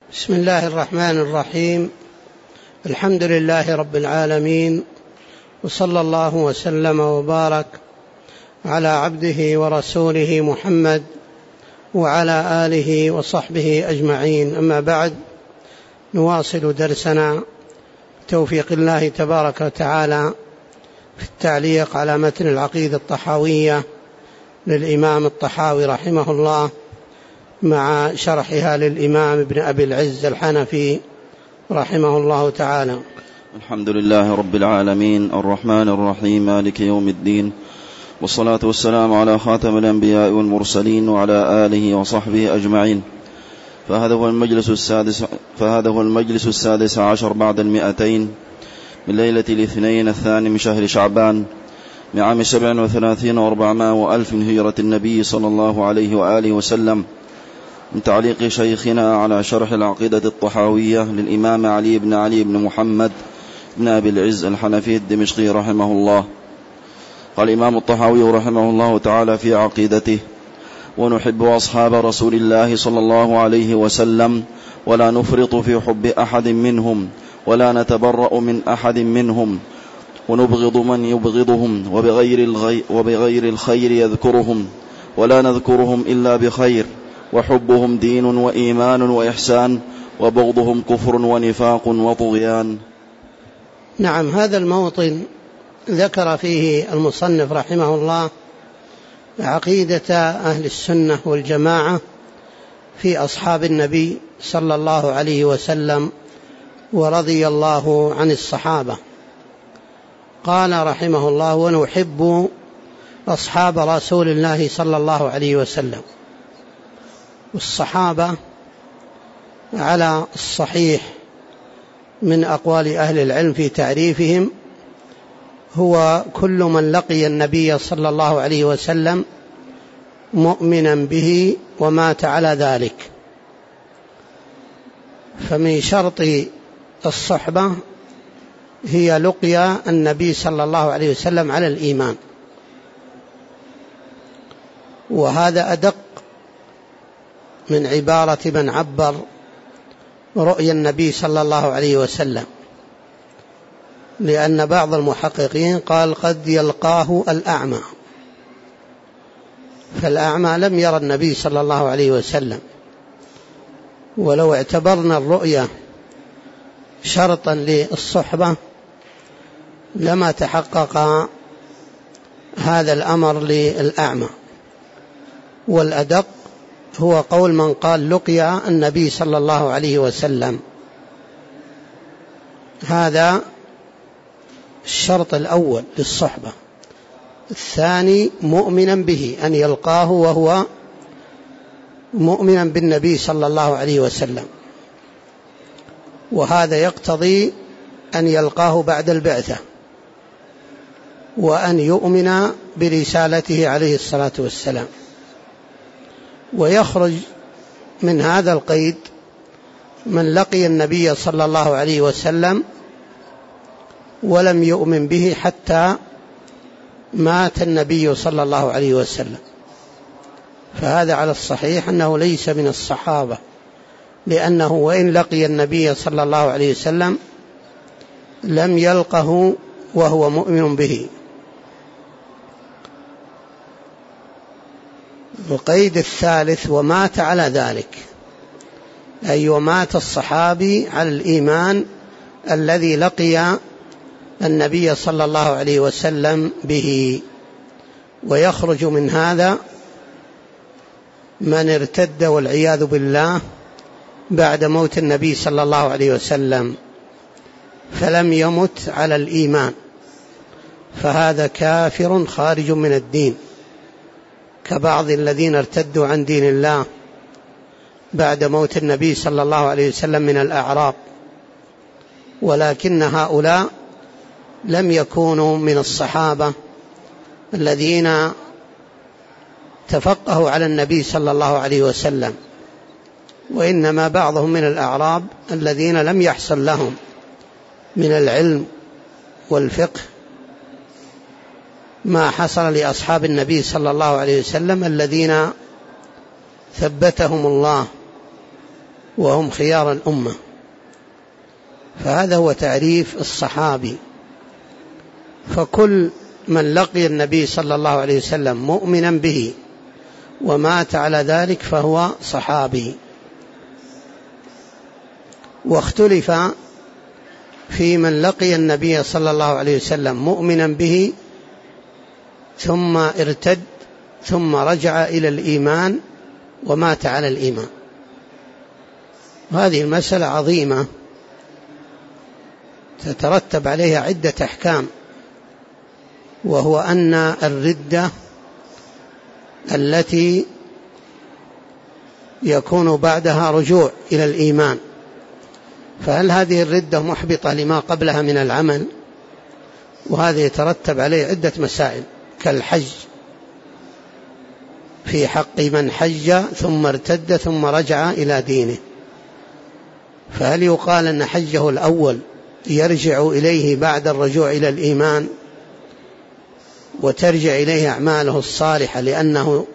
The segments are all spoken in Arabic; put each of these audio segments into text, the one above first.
بسم الله الرحمن الرحيم. الحمد لله رب العالمين، وصلى الله وسلم وبارك على عبده ورسوله محمد وعلى آله وصحبه أجمعين. أما بعد، نواصل درسنا توفيق الله تبارك وتعالى في التعليق على متن العقيدة الطحاوية للإمام الطحاوي رحمه الله، مع شرحها للإمام ابن أبي العز الحنفي رحمه الله تعالى. الحمد لله رب العالمين، الرحمن الرحيم، مالك يوم الدين، والصلاة والسلام على خاتم الأنبياء والمرسلين وعلى آله وصحبه أجمعين. فهذا هو المجلس السادس عشر بعد 200 من ليلة الاثنين الثاني من شهر شعبان من عام 37 و400 وألف من هجرة النبي صلى الله عليه وآله وسلم، من تعليق شيخنا على شرح العقيدة الطحاوية للإمام علي بن محمد بن أبي العز الحنفي الدمشقي رحمه الله. قال الإمام الطحاوي رحمه الله تعالى في عقيدته: ونحب أصحاب رسول الله صلى الله عليه وسلم، ولا نفرط في حب أحد منهم، ولا نتبرأ من أحد منهم، ونبغض من يبغضهم، وبغير الخير يذكرهم، ولا نذكرهم إلا بخير، وحبهم دين وإيمان وإحسان، وبغضهم كفر ونفاق وطغيان. نعم، هذا الموطن ذكر فيه المصنف رحمه الله عقيدة أهل السنة والجماعة في أصحاب النبي صلى الله عليه وسلم ورضي الله عن الصحابة. قال رحمه الله: ونحب أصحاب رسول الله صلى الله عليه وسلم. والصحابة على الصحيح من أقوال أهل العلم في تعريفهم هو كل من لقي النبي صلى الله عليه وسلم مؤمنا به ومات على ذلك. فمن شرط الصحبة هي لقيا النبي صلى الله عليه وسلم على الإيمان، وهذا أدق من عبارة من عبر رؤيا النبي صلى الله عليه وسلم، لأن بعض المحققين قال قد يلقاه الأعمى، فالأعمى لم يرى النبي صلى الله عليه وسلم. ولو اعتبرنا الرؤيا شرطا للصحبة لما تحقق هذا الأمر للأعمى. والأدق هو قول من قال لقيا النبي صلى الله عليه وسلم. هذا الشرط الأول للصحبة. الثاني مؤمنا به، أن يلقاه وهو مؤمنا بالنبي صلى الله عليه وسلم، وهذا يقتضي أن يلقاه بعد البعثة، وأن يؤمن برسالته عليه الصلاة والسلام. ويخرج من هذا القيد من لقي النبي صلى الله عليه وسلم ولم يؤمن به حتى مات النبي صلى الله عليه وسلم، فهذا على الصحيح أنه ليس من الصحابة، لأنه وإن لقي النبي صلى الله عليه وسلم لم يلقه وهو مؤمن به. القيد الثالث ومات على ذلك، أي ومات الصحابي على الإيمان الذي لقي النبي صلى الله عليه وسلم به. ويخرج من هذا من ارتد والعياذ بالله بعد موت النبي صلى الله عليه وسلم فلم يمت على الإيمان، فهذا كافر خارج من الدين، كبعض الذين ارتدوا عن دين الله بعد موت النبي صلى الله عليه وسلم من الأعراب. ولكن هؤلاء لم يكونوا من الصحابة الذين تفقهوا على النبي صلى الله عليه وسلم، وإنما بعضهم من الأعراب الذين لم يحصل لهم من العلم والفقه ما حصل لأصحاب النبي صلى الله عليه وسلم الذين ثبتهم الله وهم خيار الأمة. فهذا هو تعريف الصحابي. فكل من لقي النبي صلى الله عليه وسلم مؤمنا به ومات على ذلك فهو صحابي. واختلف في من لقي النبي صلى الله عليه وسلم مؤمنا به ثم ارتد ثم رجع إلى الإيمان ومات على الإيمان. هذه المسألة عظيمة تترتب عليها عدة أحكام، وهو أن الردة التي يكون بعدها رجوع إلى الإيمان، فهل هذه الردة محبطة لما قبلها من العمل؟ وهذا يترتب عليه عدة مسائل كالحج في حق من حج ثم ارتد ثم رجع إلى دينه، فهل يقال أن حجه الأول يرجع إليه بعد الرجوع إلى الإيمان وترجع إليه أعماله الصالحة لأنه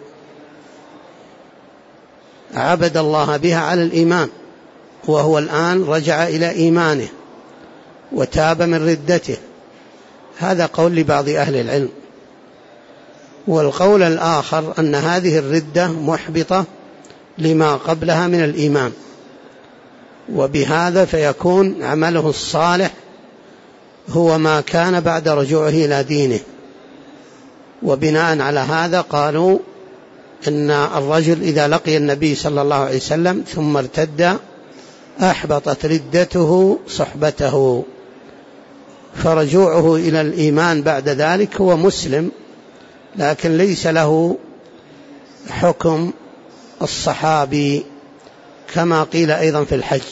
عبد الله بها على الإيمان، وهو الآن رجع إلى إيمانه وتاب من ردته؟ هذا قول لبعض أهل العلم. والقول الآخر أن هذه الردة محبطة لما قبلها من الإيمان، وبهذا فيكون عمله الصالح هو ما كان بعد رجوعه إلى دينه. وبناء على هذا قالوا إن الرجل إذا لقي النبي صلى الله عليه وسلم ثم ارتد أحبطت ردته صحبته، فرجوعه إلى الإيمان بعد ذلك هو مسلم، لكن ليس له حكم الصحابي كما قيل أيضا في الحج.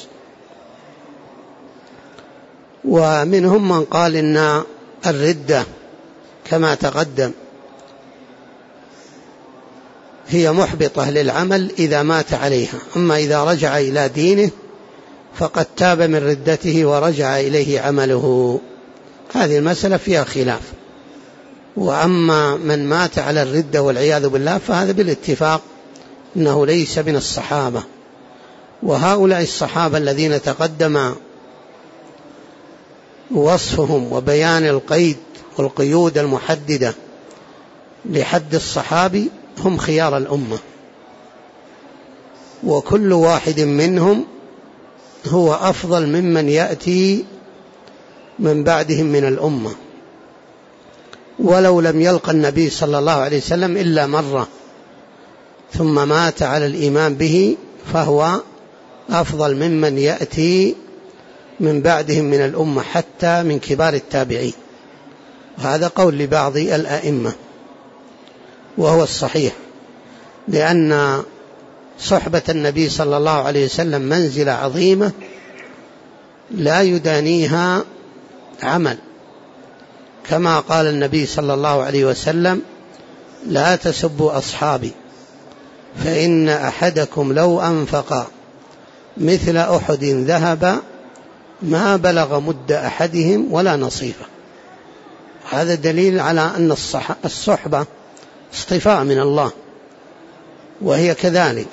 ومنهم من قال إن الردة كما تقدم هي محبطة للعمل إذا مات عليها، أما إذا رجع إلى دينه فقد تاب من ردته ورجع إليه عمله. هذه المسألة فيها خلاف. وأما من مات على الردة والعياذ بالله فهذا بالاتفاق إنه ليس من الصحابة. وهؤلاء الصحابة الذين تقدم وصفهم وبيان القيد والقيود المحددة لحد الصحابي هم خيار الأمة، وكل واحد منهم هو أفضل ممن يأتي من بعدهم من الأمة، ولو لم يلقى النبي صلى الله عليه وسلم إلا مرة ثم مات على الإيمان به فهو أفضل ممن يأتي من بعدهم من الأمة حتى من كبار التابعين. وهذا قول لبعض الأئمة وهو الصحيح، لأن صحبة النبي صلى الله عليه وسلم منزلة عظيمة لا يدانيها عمل، كما قال النبي صلى الله عليه وسلم: لا تسبوا أصحابي فإن أحدكم لو أنفق مثل أحد ذهب ما بلغ مد أحدهم ولا نصيفه. هذا دليل على أن الصحبة اصطفاء من الله، وهي كذلك،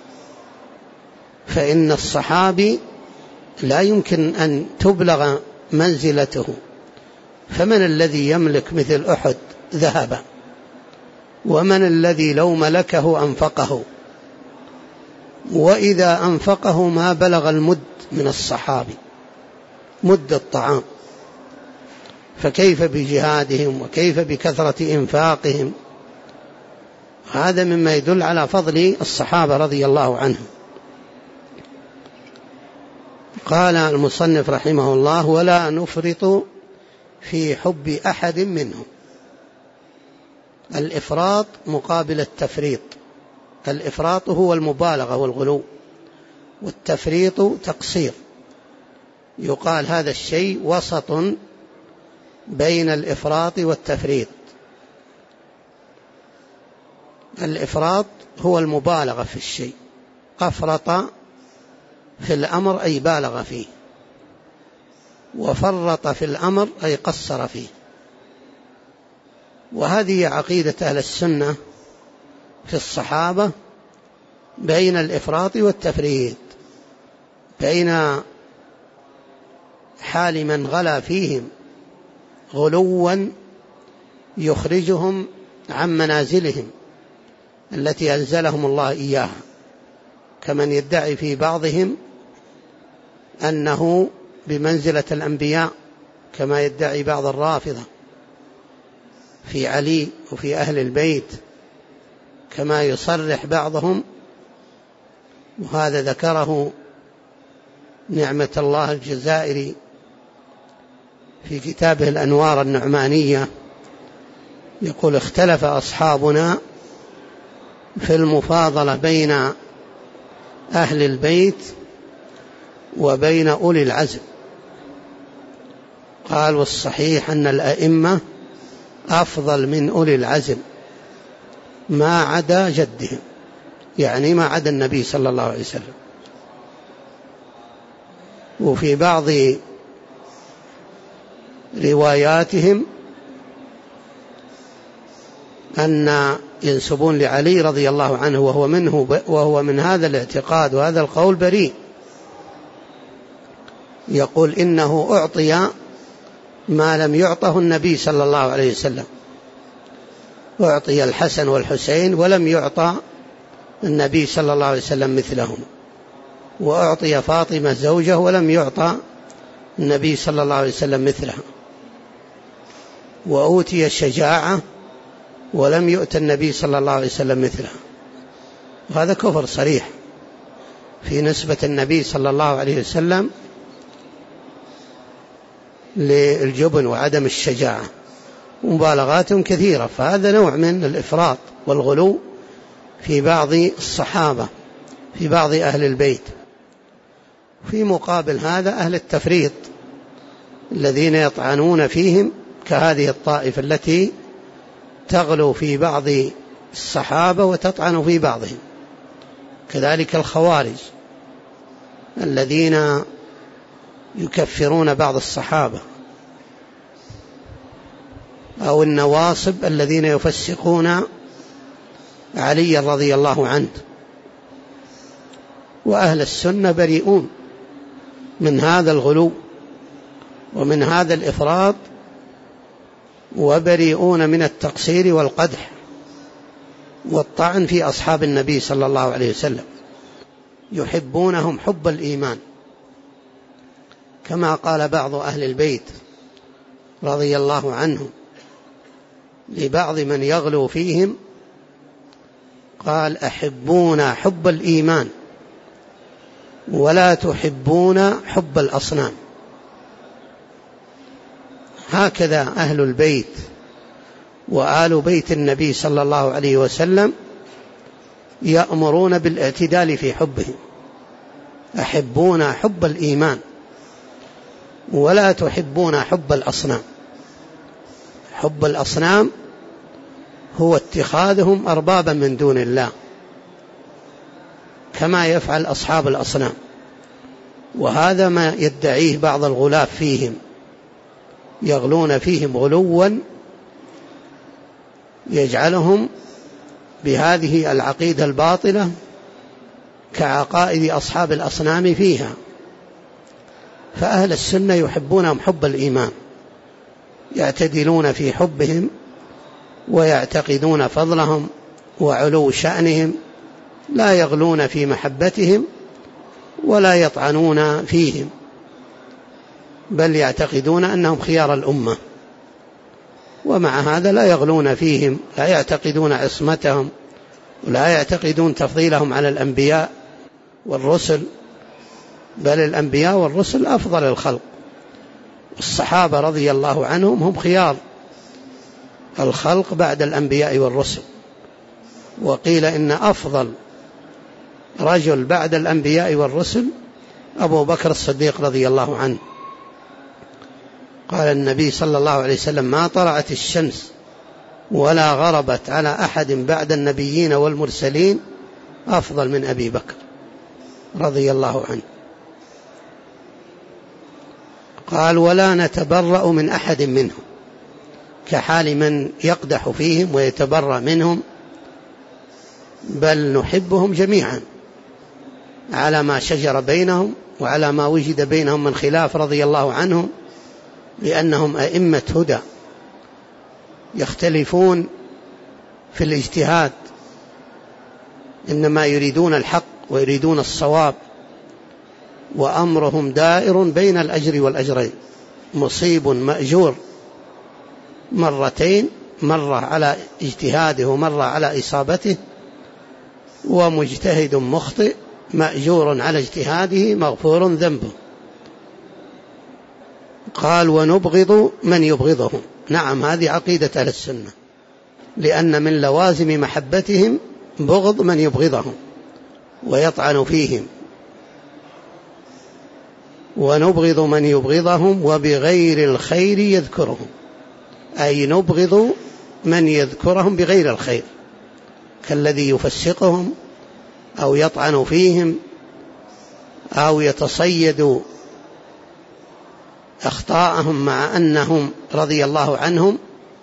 فإن الصحابي لا يمكن أن تبلغ منزلته، فمن الذي يملك مثل أحد ذهبا؟ ومن الذي لو ملكه أنفقه؟ وإذا أنفقه ما بلغ المد من الصحابي، مد الطعام، فكيف بجهادهم وكيف بكثرة إنفاقهم؟ هذا مما يدل على فضل الصحابة رضي الله عنهم. قال المصنف رحمه الله: ولا نفرط في حب أحد منهم. الإفراط مقابل التفريط. الإفراط هو المبالغة والغلو، والتفريط تقصير. يقال هذا الشيء وسط بين الإفراط والتفريط. الإفراط هو المبالغة في الشيء، أفرط في الأمر أي بالغ فيه، وفرط في الأمر أي قصر فيه. وهذه عقيدة أهل السنة في الصحابة بين الإفراط والتفريط. بين حال من غلا فيهم غلوا يخرجهم عن منازلهم التي أنزلهم الله إياها، كمن يدعي في بعضهم أنه بمنزلة الأنبياء، كما يدعي بعض الرافضة في علي وفي أهل البيت، كما يصرح بعضهم، وهذا ذكره نعمة الله الجزائري في كتابه الأنوار النعمانية، يقول: اختلف أصحابنا في المفاضلة بين أهل البيت وبين أولي العزم. قال: والصحيح أن الأئمة أفضل من أولي العزم ما عدا جدهم، يعني ما عدا النبي صلى الله عليه وسلم. وفي بعض رواياتهم أن ينسبون لعلي رضي الله عنه وهو من هذا الاعتقاد وهذا القول بريء، يقول: إنه أعطي ما لم يعطه النبي صلى الله عليه وسلم، أعطي الحسن والحسين ولم يعطى النبي صلى الله عليه وسلم مثلهم، وأعطي فاطمة زوجه ولم يعطى النبي صلى الله عليه وسلم مثلها، وأوتي الشجاعة ولم يؤت النبي صلى الله عليه وسلم مثلها. وهذا كفر صريح في نسبة النبي صلى الله عليه وسلم للجبن وعدم الشجاعة، ومبالغات كثيرة. فهذا نوع من الإفراط والغلو في بعض الصحابة، في بعض أهل البيت. في مقابل هذا أهل التفريط الذين يطعنون فيهم، كهذه الطائفة التي تغلو في بعض الصحابة وتطعن في بعضهم، كذلك الخوارج الذين يكفرون بعض الصحابة، أو النواصب الذين يفسقون علي رضي الله عنه. وأهل السنة بريئون من هذا الغلو ومن هذا الإفراط، وبريئون من التقصير والقدح والطعن في أصحاب النبي صلى الله عليه وسلم، يحبونهم حب الإيمان، كما قال بعض أهل البيت رضي الله عنهم لبعض من يغلو فيهم، قال: أحبونا حب الإيمان ولا تحبون حب الأصنام. هكذا أهل البيت وآل بيت النبي صلى الله عليه وسلم يأمرون بالاعتدال في حبهم، أحبونا حب الإيمان ولا تحبون حب الأصنام. حب الأصنام هو اتخاذهم أربابا من دون الله، كما يفعل أصحاب الأصنام، وهذا ما يدعيه بعض الغلاة فيهم، يغلون فيهم غلوا يجعلهم بهذه العقيدة الباطلة كعقائد أصحاب الأصنام فيها. فأهل السنة يحبونهم حب الإيمان، يعتدلون في حبهم ويعتقدون فضلهم وعلو شأنهم، لا يغلون في محبتهم ولا يطعنون فيهم، بل يعتقدون أنهم خيار الأمة، ومع هذا لا يغلون فيهم، لا يعتقدون عصمتهم ولا يعتقدون تفضيلهم على الأنبياء والرسل، بل الأنبياء والرسل أفضل الخلق. الصحابة رضي الله عنهم هم خيار الخلق بعد الأنبياء والرسل، وقيل إن أفضل رجل بعد الأنبياء والرسل أبو بكر الصديق رضي الله عنه. قال النبي صلى الله عليه وسلم: ما طلعت الشمس ولا غربت على أحد بعد النبيين والمرسلين أفضل من أبي بكر رضي الله عنه. قال: ولا نتبرأ من أحد منهم، كحال من يقدح فيهم ويتبرأ منهم، بل نحبهم جميعا على ما شجر بينهم وعلى ما وجد بينهم من خلاف رضي الله عنهم، لأنهم أئمة هدى يختلفون في الاجتهاد، إنما يريدون الحق ويريدون الصواب، وأمرهم دائر بين الأجر والأجرين، مصيب مأجور مرتين، مرة على اجتهاده ومرة على إصابته، ومجتهد مخطئ مأجور على اجتهاده مغفور ذنبه. قال ونبغض من يبغضهم. نعم، هذه عقيدة أهل السنة، لأن من لوازم محبتهم بغض من يبغضهم ويطعن فيهم. ونبغض من يبغضهم وبغير الخير يذكرهم، أي نبغض من يذكرهم بغير الخير، كالذي يفسقهم أو يطعن فيهم أو يتصيد أخطاءهم، مع أنهم رضي الله عنهم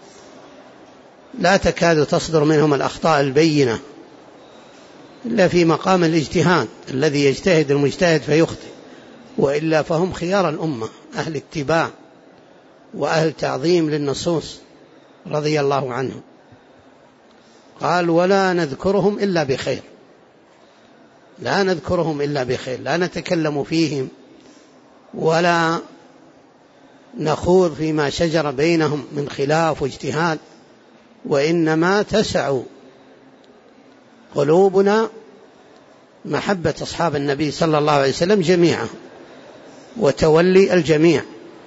لا تكاد تصدر منهم الأخطاء البينة إلا في مقام الاجتهاد، الذي يجتهد المجتهد فيخطئ، وإلا فهم خيار الأمة، أهل اتباع وأهل تعظيم للنصوص رضي الله عنهم. قال ولا نذكرهم إلا بخير، لا نذكرهم إلا بخير، لا نتكلم فيهم ولا نخوض فيما شجر بينهم من خلاف واجتهاد، وإنما تسع قلوبنا محبة أصحاب النبي صلى الله عليه وسلم جميعا وتولي الجميع.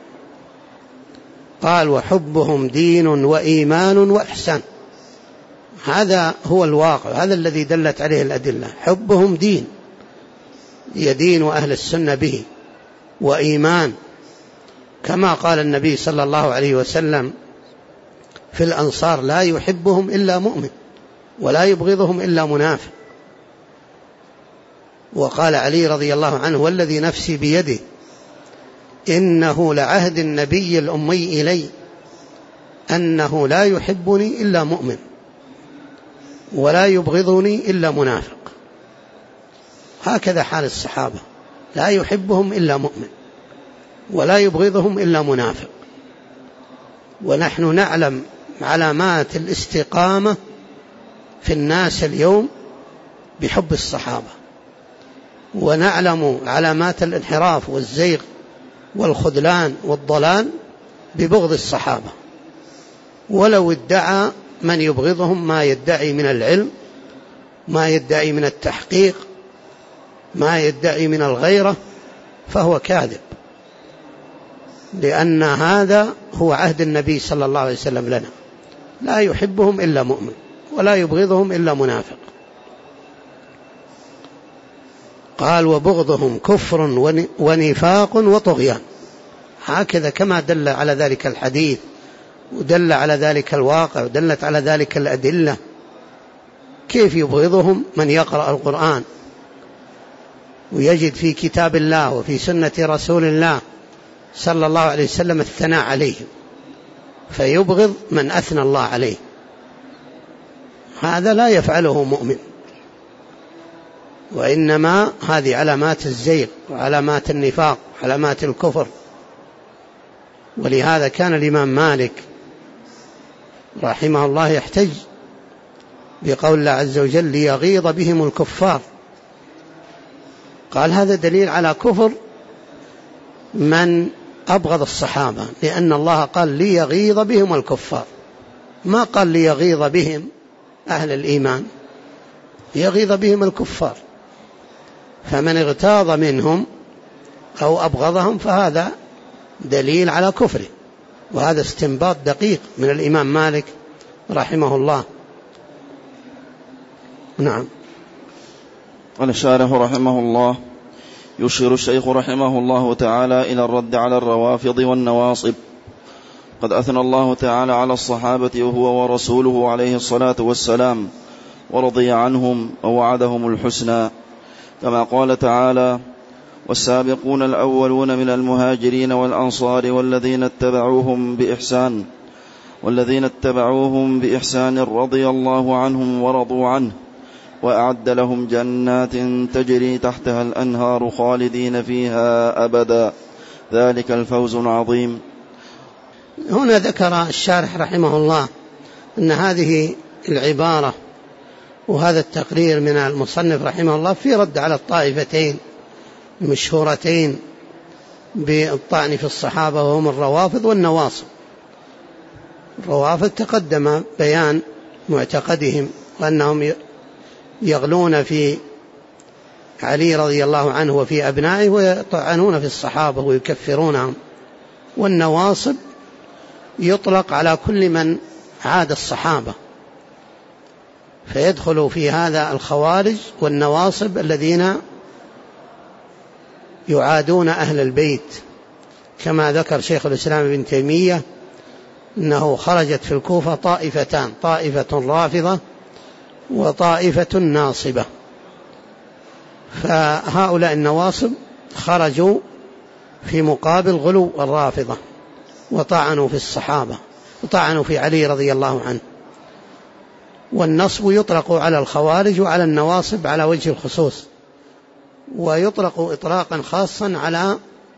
قال وحبهم دين وإيمان وإحسان، هذا هو الواقع، هذا الذي دلت عليه الأدلة. حبهم دين، يدين أهل السنة به، وإيمان، كما قال النبي صلى الله عليه وسلم في الأنصار لا يحبهم إلا مؤمن ولا يبغضهم إلا منافق. وقال علي رضي الله عنه والذي نفسي بيده إنه لعهد النبي الأمي إلي أنه لا يحبني إلا مؤمن ولا يبغضني إلا منافق. هكذا حال الصحابة، لا يحبهم إلا مؤمن ولا يبغضهم إلا منافق. ونحن نعلم علامات الاستقامة في الناس اليوم بحب الصحابة، ونعلم علامات الانحراف والزيغ والخذلان والضلال ببغض الصحابة. ولو ادعى من يبغضهم ما يدعي من العلم، ما يدعي من التحقيق، ما يدعي من الغيرة، فهو كاذب، لأن هذا هو عهد النبي صلى الله عليه وسلم لنا، لا يحبهم إلا مؤمن ولا يبغضهم إلا منافق. قال وبغضهم كفر ونفاق وطغيان، هكذا كما دل على ذلك الحديث ودل على ذلك الواقع ودلت على ذلك الأدلة. كيف يبغضهم من يقرأ القرآن ويجد في كتاب الله وفي سنة رسول الله صلى الله عليه وسلم الثناء عليهم، فيبغض من أثنى الله عليه؟ هذا لا يفعله مؤمن، وإنما هذه علامات الزيغ وعلامات النفاق علامات الكفر. ولهذا كان الإمام مالك رحمه الله يحتج بقول الله عز وجل ليغيظ بهم الكفار. قال هذا دليل على كفر من أبغض الصحابة، لأن الله قال ليغيظ بهم الكفار، ما قال ليغيظ بهم أهل الإيمان، يغيظ بهم الكفار. فمن اغتاظ منهم أو أبغضهم فهذا دليل على كفره، وهذا استنباط دقيق من الإمام مالك رحمه الله. نعم. قال الشارح رحمه الله: يشير الشيخ رحمه الله تعالى إلى الرد على الروافض والنواصب. قد أثنى الله تعالى على الصحابة وهو ورسوله عليه الصلاة والسلام، ورضي عنهم ووعدهم الحسنى، كما قال تعالى: والسابقون الأولون من المهاجرين والأنصار والذين اتبعوهم بإحسان رضي الله عنهم ورضوا عنه، وأعد لهم جنات تجري تحتها الأنهار خالدين فيها أبدا ذلك الفوز العظيم. هنا ذكر الشارح رحمه الله أن هذه العبارة وهذا التقرير من المصنف رحمه الله في رد على الطائفتين المشهورتين بالطعن في الصحابة وهم الروافض والنواصب. الروافض تقدم بيان معتقدهم وأنهم يغلون في علي رضي الله عنه وفي أبنائه ويطعنون في الصحابة ويكفرونهم، والنواصب يطلق على كل من عاد الصحابة، فيدخل في هذا الخوارج والنواصب الذين يعادون أهل البيت، كما ذكر شيخ الإسلام ابن تيمية أنه خرجت في الكوفة طائفتان، طائفة رافضة وطائفة ناصبة، فهؤلاء النواصب خرجوا في مقابل غلو الرافضة وطعنوا في الصحابة وطعنوا في علي رضي الله عنه. والنصب يطلق على الخوارج وعلى النواصب على وجه الخصوص، ويطلق إطلاقا خاصا على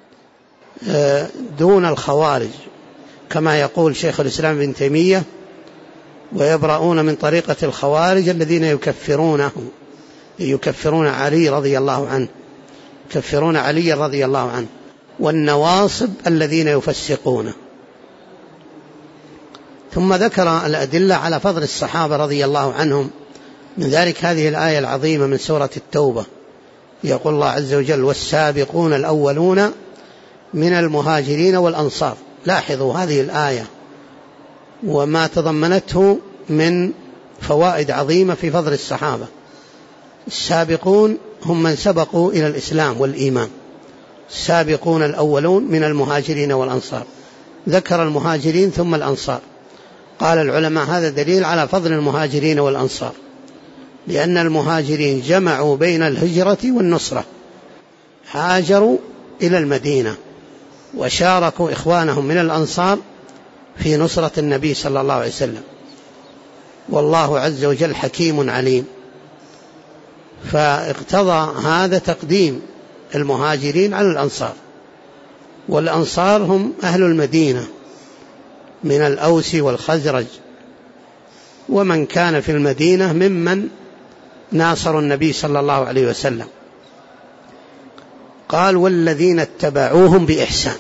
دون الخوارج، كما يقول شيخ الإسلام ابن تيمية: ويبرؤون من طريقة الخوارج الذين يكفرون علي رضي الله عنه، يكفرون علي رضي الله عنه، والنواصب الذين يفسقونه. ثم ذكر الأدلة على فضل الصحابة رضي الله عنهم، من ذلك هذه الآية العظيمة من سورة التوبة، يقول الله عز وجل: والسابقون الأولون من المهاجرين والأنصار. لاحظوا هذه الآية وما تضمنته من فوائد عظيمة في فضل الصحابة. السابقون هم من سبقوا إلى الإسلام والإيمان، السابقون الأولون من المهاجرين والأنصار، ذكر المهاجرين ثم الأنصار. قال العلماء هذا دليل على فضل المهاجرين والأنصار، لأن المهاجرين جمعوا بين الهجرة والنصرة، هاجروا إلى المدينة وشاركوا إخوانهم من الأنصار في نصرة النبي صلى الله عليه وسلم، والله عز وجل حكيم عليم، فاقتضى هذا تقديم المهاجرين على الأنصار. والأنصار هم أهل المدينة من الأوس والخزرج، ومن كان في المدينة ممن ناصروا النبي صلى الله عليه وسلم. قال: والذين اتبعوهم بإحسان.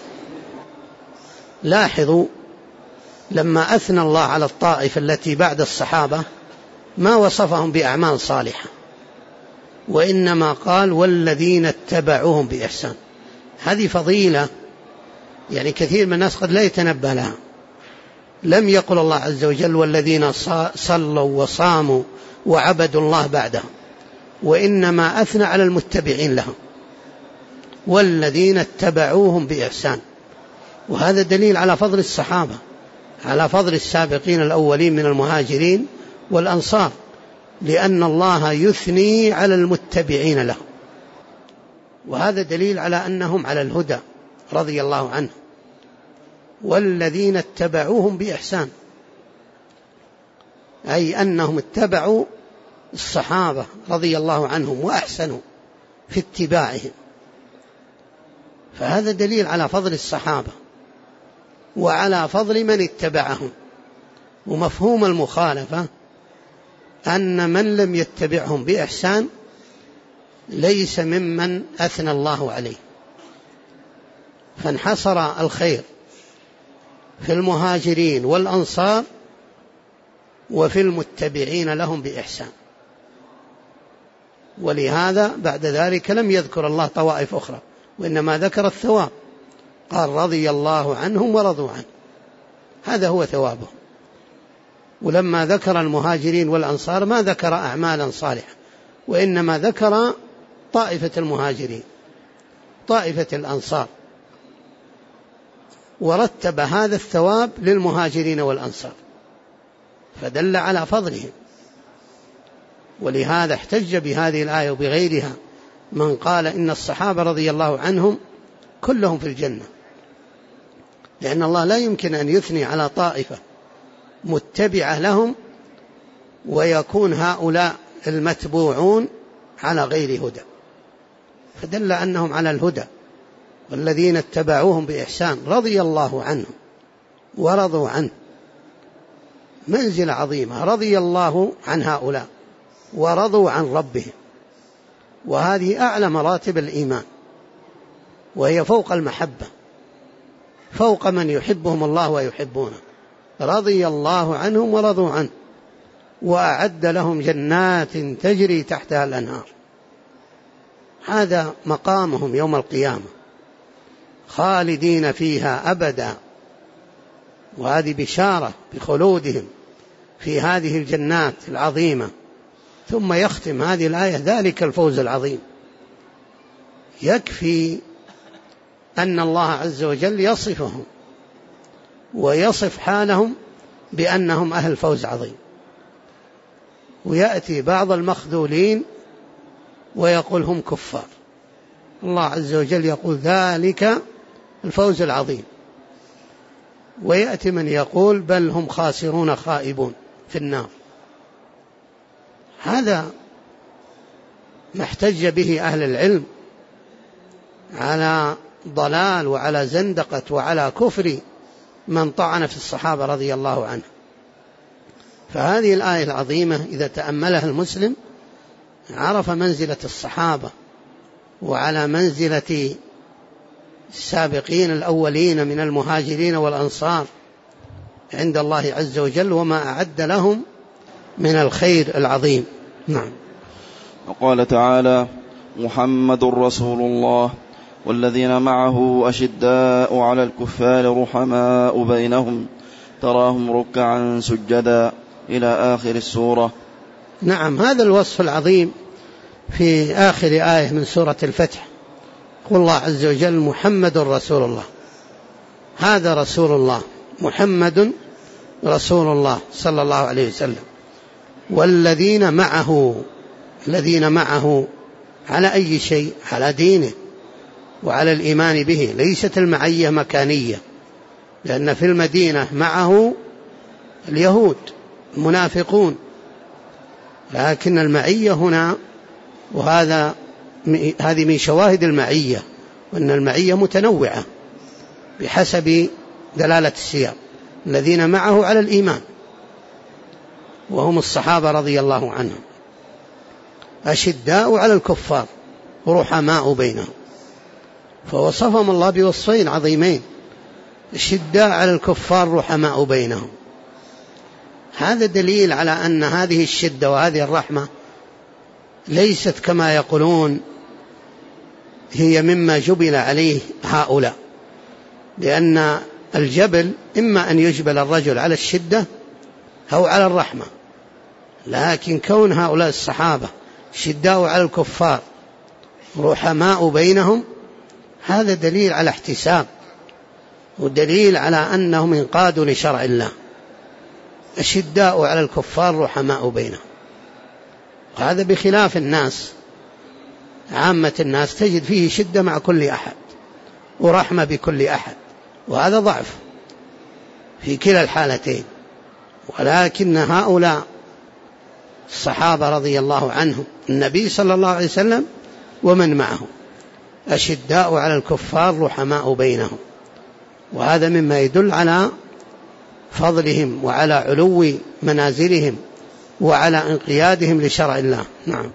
لاحظوا لما أثنى الله على الطائفة التي بعد الصحابة ما وصفهم بأعمال صالحة، وإنما قال: والذين اتبعوهم بإحسان. هذه فضيلة يعني كثير من الناس قد لا يتنبه لها. لم يقل الله عز وجل: والذين صلوا وصاموا وعبدوا الله بعدهم، وإنما أثنى على المتبعين لهم: والذين اتبعوهم بإحسان. وهذا دليل على فضل الصحابة، على فضل السابقين الأولين من المهاجرين والأنصار، لأن الله يثني على المتبعين لهم، وهذا دليل على أنهم على الهدى رضي الله عنه. والذين اتبعوهم بإحسان، أي أنهم اتبعوا الصحابة رضي الله عنهم وأحسنوا في اتباعهم، فهذا دليل على فضل الصحابة وعلى فضل من اتبعهم. ومفهوم المخالفة أن من لم يتبعهم بإحسان ليس ممن أثنى الله عليه، فانحصر الخير في المهاجرين والأنصار وفي المتبعين لهم بإحسان. ولهذا بعد ذلك لم يذكر الله طوائف أخرى، وإنما ذكر الثواب، قال: رضي الله عنهم ورضوا عنه، هذا هو ثوابهم. ولما ذكر المهاجرين والأنصار ما ذكر أعمالا صالحة، وإنما ذكر طائفة المهاجرين، طائفة الأنصار، ورتب هذا الثواب للمهاجرين والأنصار، فدل على فضلهم. ولهذا احتج بهذه الآية وبغيرها من قال إن الصحابة رضي الله عنهم كلهم في الجنة، لأن الله لا يمكن أن يثني على طائفة متبعة لهم ويكون هؤلاء المتبوعون على غير هدى، فدل أنهم على الهدى. والذين اتبعوهم بإحسان رضي الله عنهم ورضوا عنه، منزلة عظيمة. رضي الله عن هؤلاء ورضوا عن ربهم، وهذه أعلى مراتب الإيمان، وهي فوق المحبة، فوق من يحبهم الله ويحبونه. رضي الله عنهم ورضوا عنه وأعد لهم جنات تجري تحتها الأنهار. هذا مقامهم يوم القيامة، خالدين فيها أبدا، وهذه بشارة بخلودهم في هذه الجنات العظيمة. ثم يختم هذه الآية: ذلك الفوز العظيم. يكفي أن الله عز وجل يصفهم ويصف حالهم بأنهم أهل فوز عظيم، ويأتي بعض المخذولين ويقول هم كفار. الله عز وجل يقول ذلك الفوز العظيم، ويأتي من يقول بل هم خاسرون خائبون في النار. هذا ما احتج به أهل العلم على ضلال وعلى زندقة وعلى كفر من طعن في الصحابة رضي الله عنه. فهذه الآية العظيمة إذا تأملها المسلم عرف منزلة الصحابة وعلى منزلة السابقين الأولين من المهاجرين والأنصار عند الله عز وجل، وما أعد لهم من الخير العظيم. نعم. وقال تعالى: محمد رسول الله والذين معه أشداء على الكفار رحماء بينهم تراهم ركعا سجدا إلى آخر السورة. نعم، هذا الوصف العظيم في آخر آية من سورة الفتح. قل الله عز وجل: محمد رسول الله. هذا رسول الله، محمد رسول الله صلى الله عليه وسلم. والذين معه، الذين معه على أي شيء؟ على دينه وعلى الإيمان به. ليست المعية مكانية، لأن في المدينة معه اليهود المنافقون، لكن المعية هنا، هذه من شواهد المعية، وأن المعية متنوعة بحسب دلالة السياق. الذين معه على الإيمان وهم الصحابة رضي الله عنهم، أشداء على الكفار رحماء بينهم. فوصفهم الله بوصفين عظيمين: أشداء على الكفار رحماء بينهم. هذا دليل على أن هذه الشدة وهذه الرحمة ليست كما يقولون هي مما جبل عليه هؤلاء، لأن الجبل إما أن يجبل الرجل على الشدة أو على الرحمة، لكن كون هؤلاء الصحابة شداء على الكفار رحماء بينهم، هذا دليل على احتساب ودليل على أنهم انقادوا لشرع الله. أشداء على الكفار رحماء بينهم، وهذا بخلاف الناس. عامة الناس تجد فيه شدة مع كل أحد ورحمة بكل أحد، وهذا ضعف في كلا الحالتين. ولكن هؤلاء الصحابة رضي الله عنهم، النبي صلى الله عليه وسلم ومن معه، أشداء على الكفار رحماء بينهم، وهذا مما يدل على فضلهم وعلى علو منازلهم وعلى انقيادهم لشرع الله. نعم.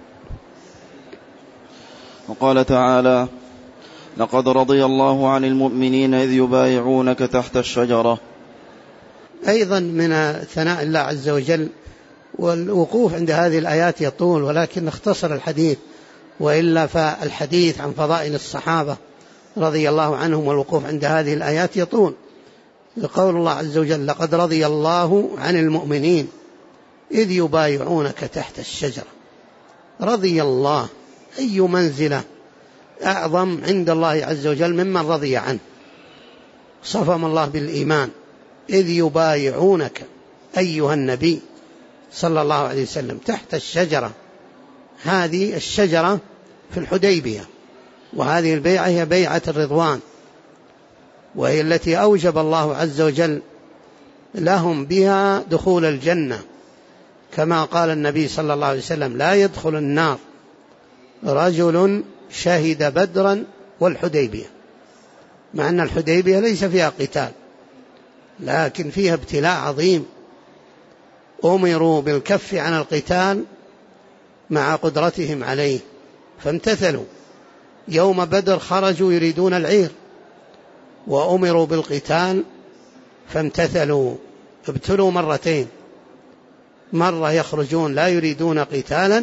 وقال تعالى: لقد رضي الله عن المؤمنين إذ يبايعونك تحت الشجرة. أيضا من ثناء الله عز وجل، والوقوف عند هذه الآيات يطول، ولكن نختصر الحديث، وإلا فالحديث عن فضائل الصحابة رضي الله عنهم والوقوف عند هذه الآيات يطول. لقول الله عز وجل: لقد رضي الله عن المؤمنين إذ يبايعونك تحت الشجرة. رضي الله، أي منزلة أعظم عند الله عز وجل ممن رضي عنه. صفهم الله بالإيمان: إذ يبايعونك أيها النبي صلى الله عليه وسلم تحت الشجرة. هذه الشجرة في الحديبية، وهذه البيعة هي بيعة الرضوان، وهي التي أوجب الله عز وجل لهم بها دخول الجنة كما قال النبي صلى الله عليه وسلم: لا يدخل النار رجل شهد بدرا والحديبية، مع أن الحديبية ليس فيها قتال لكن فيها ابتلاء عظيم، أمروا بالكف عن القتال مع قدرتهم عليه فامتثلوا. يوم بدر خرجوا يريدون العير وأمروا بالقتال فامتثلوا، ابتلوا مرتين، مرة يخرجون لا يريدون قتالا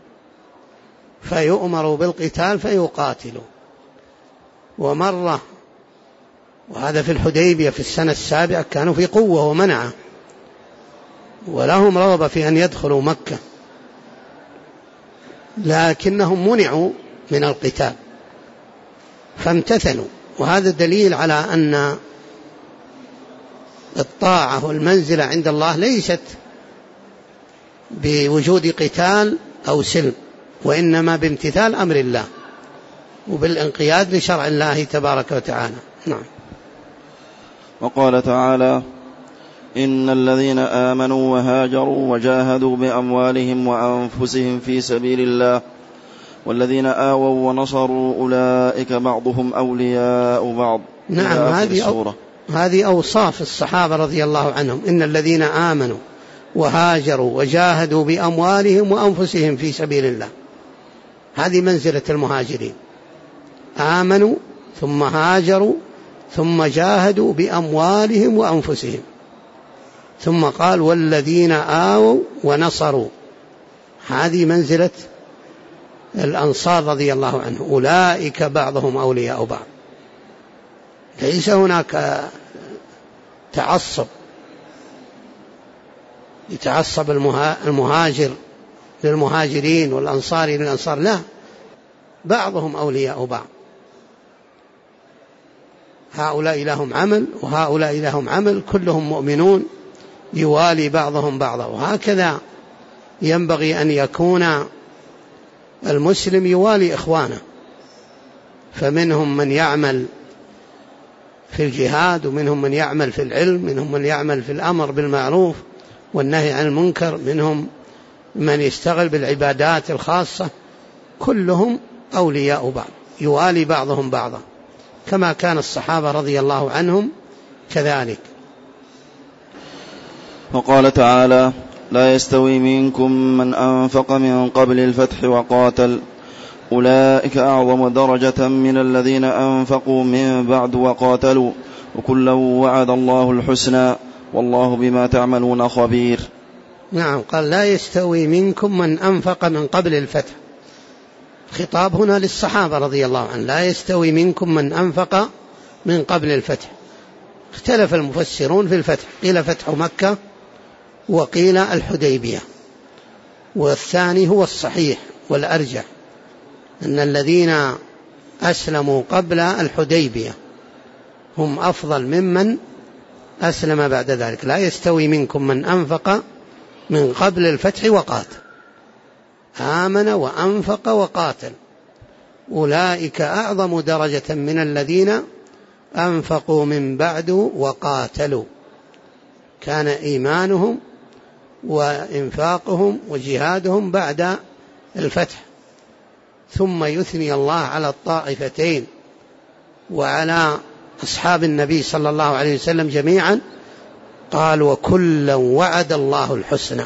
فيؤمروا بالقتال فيقاتلوا، ومرة، وهذا في الحديبية في السنة 7 كانوا في قوة ومنعة ولهم رغبة في أن يدخلوا مكة لكنهم منعوا من القتال فامتثلوا. وهذا دليل على أن الطاعة والمنزلة عند الله ليست بوجود قتال أو سلم، وإنما بامتثال أمر الله وبالانقياد لشرع الله تبارك وتعالى. نعم. وقال تعالى: إن الذين آمنوا وهاجروا وجاهدوا بأموالهم وأنفسهم في سبيل الله والذين آووا ونصروا أولئك بعضهم أولياء بعض. نعم، هذه أوصاف الصحابة رضي الله عنهم: إن الذين آمنوا وهاجروا وجاهدوا بأموالهم وأنفسهم في سبيل الله. هذه منزلة المهاجرين، آمنوا ثم هاجروا ثم جاهدوا بأموالهم وأنفسهم، ثم قال: والذين آووا ونصروا. هذه منزلة الأنصار رضي الله عنه، أولئك بعضهم أولياء بعض. ليس هناك تعصب يتعصب المهاجر للمهاجرين والأنصار للأنصار، لا، بعضهم أولياء بعض، هؤلاء لهم عمل وهؤلاء لهم عمل، كلهم مؤمنون، يوالي بعضهم بعضا. وهكذا ينبغي أن يكون المسلم يوالي إخوانه، فمنهم من يعمل في الجهاد، ومنهم من يعمل في العلم، منهم من يعمل في الأمر بالمعروف والنهي عن المنكر، منهم من يشتغل بالعبادات الخاصة، كلهم أولياء بعض، يوالي بعضهم بعضا، كما كان الصحابة رضي الله عنهم كذلك. وقال تعالى: لا يستوي منكم من أنفق من قبل الفتح وقاتل أولئك أعظم درجة من الذين أنفقوا من بعد وقاتلوا وكلا وعد الله الحسنى والله بما تعملون خبير. نعم، قال: لا يستوي منكم من أنفق من قبل الفتح. خطاب هنا للصحابة رضي الله عنهم، لا يستوي منكم من أنفق من قبل الفتح. اختلف المفسرون في الفتح، قيل فتح مكة وقيل الحديبية، والثاني هو الصحيح والأرجح، أن الذين أسلموا قبل الحديبية هم أفضل ممن أسلم بعد ذلك. لا يستوي منكم من أنفق من قبل الفتح وقاتل، آمن وأنفق وقاتل، أولئك أعظم درجة من الذين أنفقوا من بعد وقاتلوا. كان إيمانهم وإنفاقهم وجهادهم بعد الفتح. ثم يثني الله على الطائفتين وعلى أصحاب النبي صلى الله عليه وسلم جميعا، قال: وكلا وعد الله الحسنى.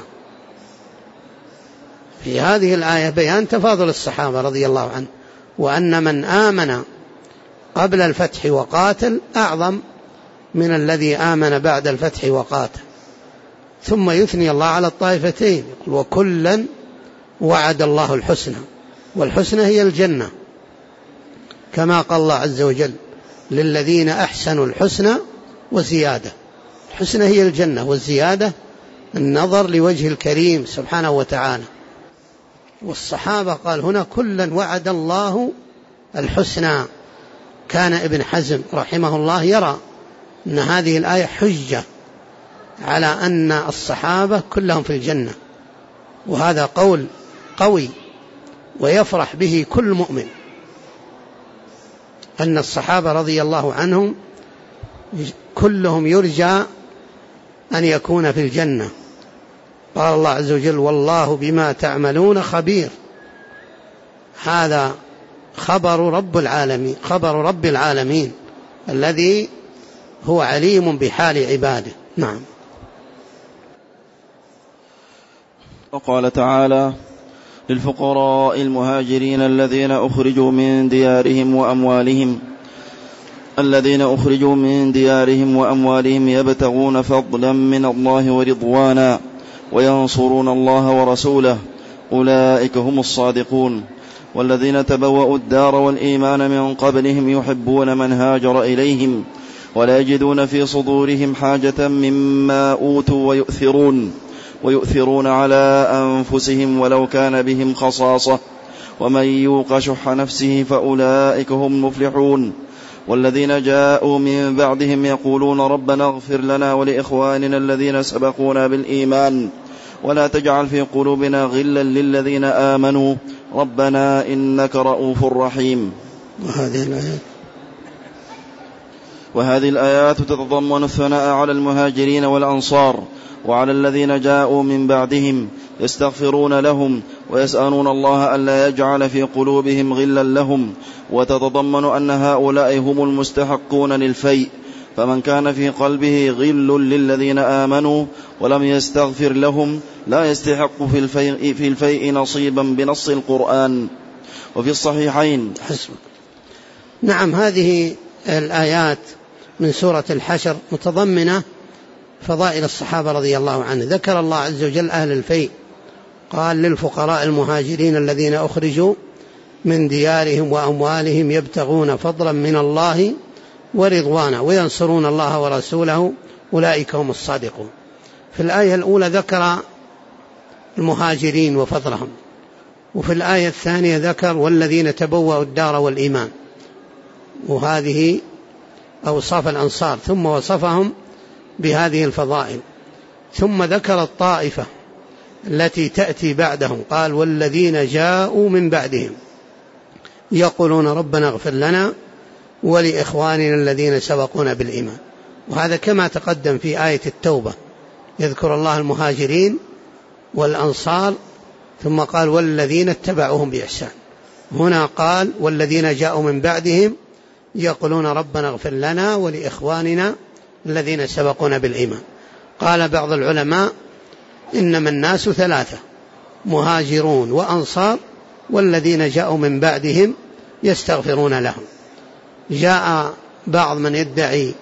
في هذه الآية بيان تفاضل الصحابة رضي الله عنهم، وأن من آمن قبل الفتح وقاتل أعظم من الذي آمن بعد الفتح وقاتل. ثم يثني الله على الطائفتين، يقول: وكلا وعد الله الحسنى، والحسنى هي الجنة، كما قال الله عز وجل: للذين أحسنوا الحسنى وزيادة. الحسنى هي الجنة، والزيادة النظر لوجه الكريم سبحانه وتعالى. والصحابة قال هنا: كلا وعد الله الحسنى. كان ابن حزم رحمه الله يرى أن هذه الآية حجة على أن الصحابة كلهم في الجنة، وهذا قول قوي ويفرح به كل مؤمن، أن الصحابة رضي الله عنهم كلهم يرجى أن يكون في الجنة، قال الله عز وجل والله بما تعملون خبير. هذا خبر رب العالمين الذي هو عليم بحال عباده. نعم. وقال تعالى للفقراء المهاجرين الذين أخرجوا من ديارهم وأموالهم يبتغون فضلا من الله ورضوانا وينصرون الله ورسوله أولئك هم الصادقون. والذين تبوأوا الدار والإيمان من قبلهم يحبون من هاجر إليهم ولا يجدون في صدورهم حاجة مما أوتوا ويؤثرون على أنفسهم ولو كان بهم خصاصة ومن يوق شح نفسه فأولئك هم المفلحون. والذين جاءوا من بعدهم يقولون ربنا اغفر لنا ولإخواننا الذين سبقونا بالإيمان ولا تجعل في قلوبنا غلا للذين آمنوا ربنا إنك رؤوف رحيم. وهذه الآيات تتضمن الثناء على المهاجرين والأنصار وعلى الذين جاءوا من بعدهم يستغفرون لهم ويسألون الله ألا يجعل في قلوبهم غلا لهم، وتتضمن أن هؤلاء هم المستحقون للفيء، فمن كان في قلبه غل للذين آمنوا ولم يستغفر لهم لا يستحق في الفيء نصيبا بنص القرآن. وفي الصحيحين نعم. هذه الآيات من سورة الحشر متضمنة فضائل الصحابة رضي الله عنه. ذكر الله عز وجل أهل الفيء، قال للفقراء المهاجرين الذين أخرجوا من ديارهم وأموالهم يبتغون فضلا من الله ورضوانا وينصرون الله ورسوله أولئك هم الصادقون. في الآية الأولى ذكر المهاجرين وفضلهم، وفي الآية الثانية ذكر والذين تبوأوا الدار والإيمان، وهذه أوصاف الأنصار، ثم وصفهم بهذه الفضائل، ثم ذكر الطائفة التي تأتي بعدهم، قال والذين جاءوا من بعدهم يقولون ربنا اغفر لنا ولإخواننا الذين سبقونا بالإيمان. وهذا كما تقدم في آية التوبة، يذكر الله المهاجرين والأنصار ثم قال والذين اتبعوهم بإحسان. هنا قال والذين جاءوا من بعدهم يقولون ربنا اغفر لنا ولإخواننا الذين سبقونا بالإيمان. قال بعض العلماء إنما الناس ثلاثة، مهاجرون وأنصار والذين جاءوا من بعدهم يستغفرون لهم. جاء بعض من يدعي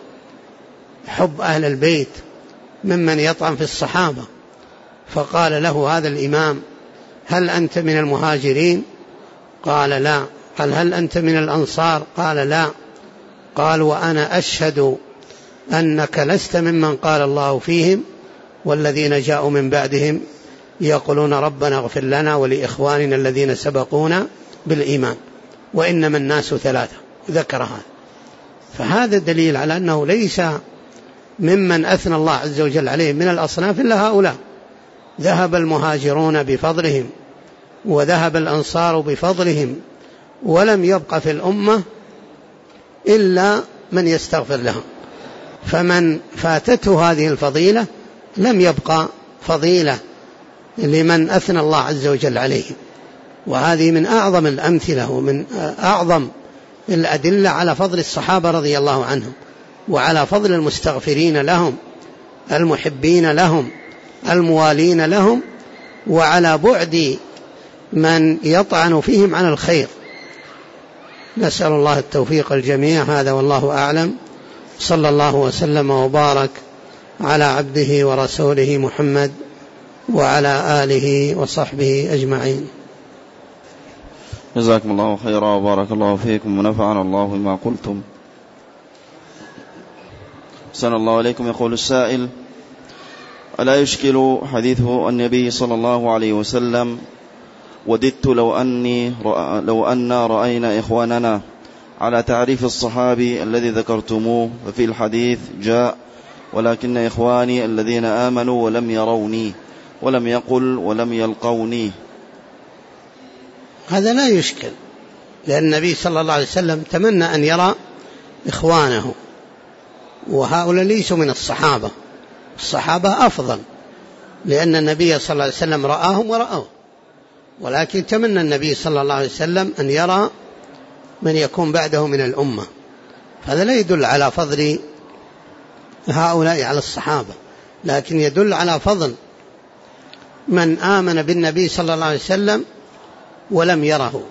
حب أهل البيت ممن يطعن في الصحابة، فقال له هذا الإمام هل أنت من المهاجرين؟ قال لا. قال هل أنت من الأنصار؟ قال لا. قال وأنا أشهد أنك لست ممن قال الله فيهم والذين جاءوا من بعدهم يقولون ربنا اغفر لنا ولإخواننا الذين سبقونا بالإيمان وإنما الناس ثلاثة، ذكر هذا. فهذا دليل على أنه ليس ممن أثنى الله عز وجل عليه من الأصناف إلا هؤلاء. ذهب المهاجرون بفضلهم وذهب الأنصار بفضلهم، ولم يبق في الأمة إلا من يستغفر لهم. فمن فاتته هذه الفضيلة لم يبقى فضيلة لمن أثنى الله عز وجل عليه. وهذه من أعظم الأمثلة ومن أعظم الأدلة على فضل الصحابة رضي الله عنهم، وعلى فضل المستغفرين لهم المحبين لهم الموالين لهم، وعلى بعد من يطعن فيهم عن الخير. نسأل الله التوفيق الجميع. هذا والله أعلم. صلى الله وسلم وبارك على عبده ورسوله محمد وعلى آله وصحبه أجمعين. جزاكم الله خيرا وبارك الله فيكم ونفعنا الله بما قلتم. أحسن الله عليكم. يقول السائل: ألا يشكل حديث النبي صلى الله عليه وسلم وددت لو أن رأينا إخواننا على تعريف الصحابي الذي ذكرتموه، ففي الحديث جاء ولكن إخواني الذين آمنوا ولم يروني، ولم يقل ولم يلقوني؟ هذا لا يشكل، لأن النبي صلى الله عليه وسلم تمنى أن يرى إخوانه، وهؤلاء ليسوا من الصحابة. الصحابة أفضل، لأن النبي صلى الله عليه وسلم رآهم ورأوه، ولكن تمنى النبي صلى الله عليه وسلم أن يرى من يكون بعده من الأمة. هذا لا يدل على فضل هؤلاء على الصحابة، لكن يدل على فضل من آمن بالنبي صلى الله عليه وسلم ولم يره،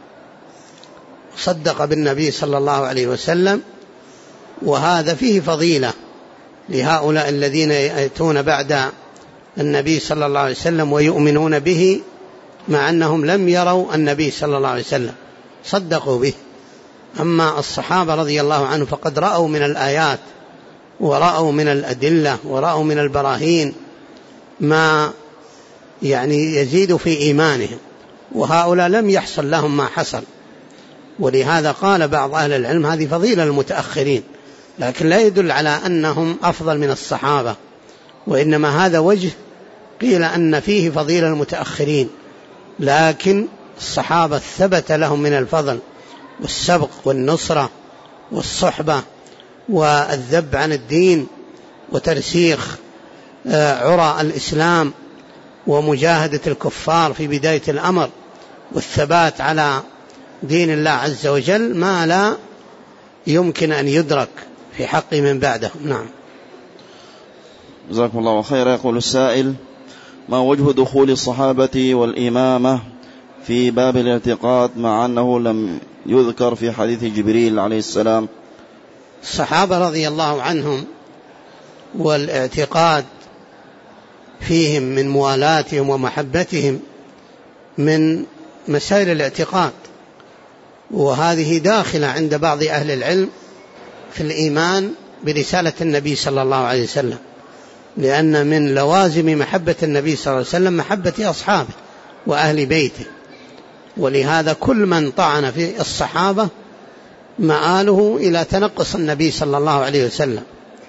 صدق بالنبي صلى الله عليه وسلم. وهذا فيه فضيلة لهؤلاء الذين يأتون بعد النبي صلى الله عليه وسلم ويؤمنون به مع أنهم لم يروا النبي صلى الله عليه وسلم، صدقوا به. أما الصحابة رضي الله عنهم فقد رأوا من الآيات ورأوا من الأدلة ورأوا من البراهين ما يعني يزيد في إيمانهم، وهؤلاء لم يحصل لهم ما حصل. ولهذا قال بعض أهل العلم هذه فضيلة المتأخرين، لكن لا يدل على أنهم أفضل من الصحابة، وإنما هذا وجه قيل أن فيه فضيلة المتأخرين، لكن الصحابة ثبت لهم من الفضل والسبق والنصرة والصحبة والذب عن الدين وترسيخ عرى الإسلام ومجاهدة الكفار في بداية الأمر والثبات على دين الله عز وجل ما لا يمكن أن يدرك في حق من بعده. نعم. جزاكم الله خيرا. يقول السائل: ما وجه دخول الصحابة والإمامة في باب الاعتقاد مع أنه لم يذكر في حديث جبريل عليه السلام؟ الصحابة رضي الله عنهم والاعتقاد فيهم من موالاتهم ومحبتهم من مسائل الاعتقاد، وهذه داخلة عند بعض أهل العلم في الإيمان برسالة النبي صلى الله عليه وسلم، لأن من لوازم محبة النبي صلى الله عليه وسلم محبة أصحابه وأهل بيته، ولهذا كل من طعن في الصحابة مآله إلى تنقص النبي صلى الله عليه وسلم.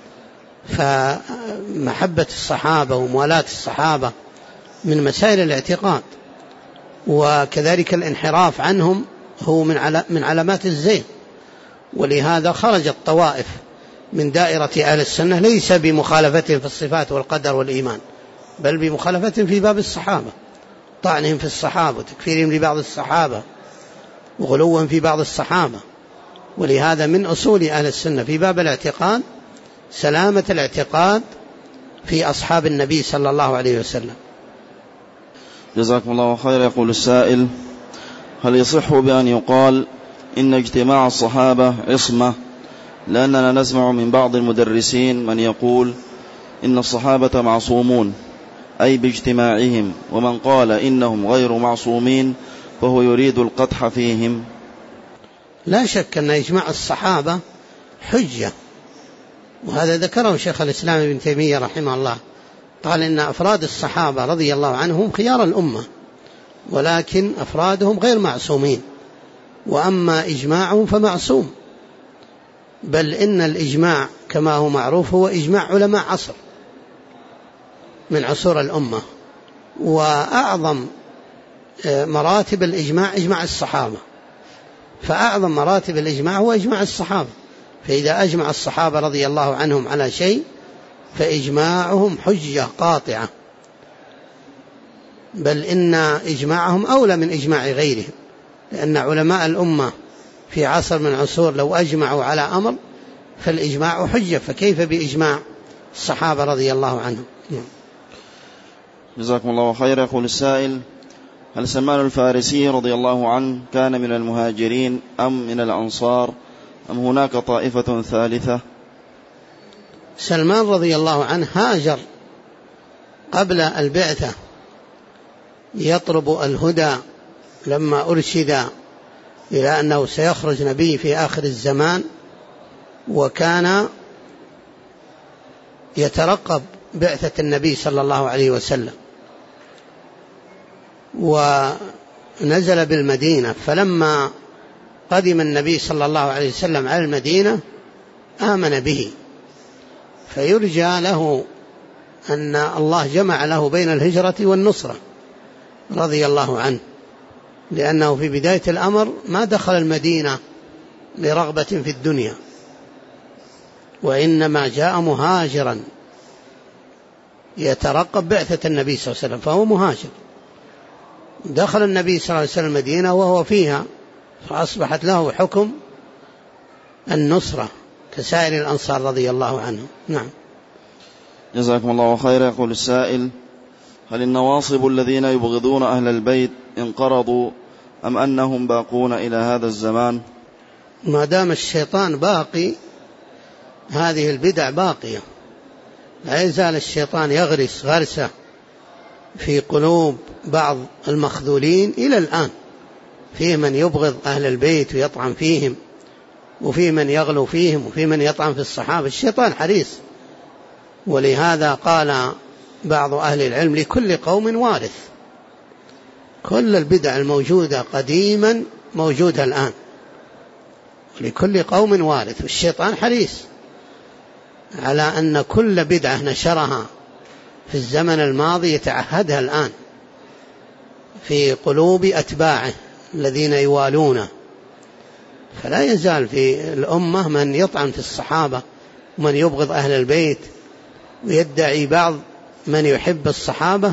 فمحبة الصحابة وموالاة الصحابة من مسائل الاعتقاد، وكذلك الانحراف عنهم هو من علامات الزيغ. ولهذا خرجت طوائف من دائرة أهل السنة ليس بمخالفتهم في الصفات والقدر والإيمان، بل بمخالفتهم في باب الصحابة، طعنهم في الصحابة وتكفيرهم لبعض الصحابة وغلوهم في بعض الصحابة. ولهذا من أصول أهل السنة في باب الاعتقاد سلامة الاعتقاد في أصحاب النبي صلى الله عليه وسلم. جزاكم الله خيرا. يقول السائل: هل يصح بأن يقال إن اجتماع الصحابة عصمة؟ لأننا نسمع من بعض المدرسين من يقول إن الصحابة معصومون أي باجتماعهم، ومن قال إنهم غير معصومين فهو يريد القدح فيهم. لا شك أن إجماع الصحابة حجة، وهذا ذكره شيخ الإسلام ابن تيمية رحمه الله، قال إن أفراد الصحابة رضي الله عنهم خيار الأمة، ولكن أفرادهم غير معصومين، وأما إجماعهم فمعصوم. بل إن الإجماع كما هو معروف هو إجماع علماء عصر من عصور الأمة، وأعظم مراتب الإجماع إجماع الصحابة، فأعظم مراتب الإجماع هو إجماع الصحابة. فإذا أجمع الصحابة رضي الله عنهم على شيء فإجماعهم حجة قاطعة، بل إن إجماعهم أولى من إجماع غيرهم، لأن علماء الأمة في عصر من عصور لو أجمعوا على أمر فالإجماع حجة، فكيف بإجماع الصحابة رضي الله عنهم. جزاكم الله خيرا. يقول السائل: هل سلمان الفارسي رضي الله عنه كان من المهاجرين أم من الأنصار أم هناك طائفة ثالثة؟ سلمان رضي الله عنه هاجر قبل البعثة يطلب الهدى لما أرشد إلى أنه سيخرج نبي في آخر الزمان، وكان يترقب بعثة النبي صلى الله عليه وسلم، ونزل بالمدينة. فلما قدم النبي صلى الله عليه وسلم على المدينة آمن به، فيرجى له أن الله جمع له بين الهجرة والنصرة رضي الله عنه، لأنه في بداية الأمر ما دخل المدينة لرغبة في الدنيا، وإنما جاء مهاجرا يترقب بعثة النبي صلى الله عليه وسلم، فهو مهاجر. دخل النبي صلى الله عليه وسلم المدينة وهو فيها، فأصبحت له حكم النصرة كسائر الأنصار رضي الله عنهم. نعم. جزاكم الله خيرا. يقول السائل: هل النواصب الذين يبغضون أهل البيت انقرضوا أم أنهم باقون إلى هذا الزمان؟ ما دام الشيطان باقي هذه البدع باقية، لا يزال الشيطان يغرس غرسة في قلوب بعض المخذولين إلى الآن. فيه من يبغض أهل البيت ويطعن فيهم، وفيه من يغلو فيهم، وفيه من يطعن في الصحابة. الشيطان حريص، ولهذا قال بعض أهل العلم: لكل قوم وارث. كل البدع الموجودة قديما موجودة الآن، لكل قوم وارث. والشيطان حريص على أن كل بدعة نشرها في الزمن الماضي يتعهدها الآن في قلوب أتباعه الذين يوالونه. فلا يزال في الأمة من يطعن في الصحابة ومن يبغض أهل البيت، ويدعي بعض من يحب الصحابة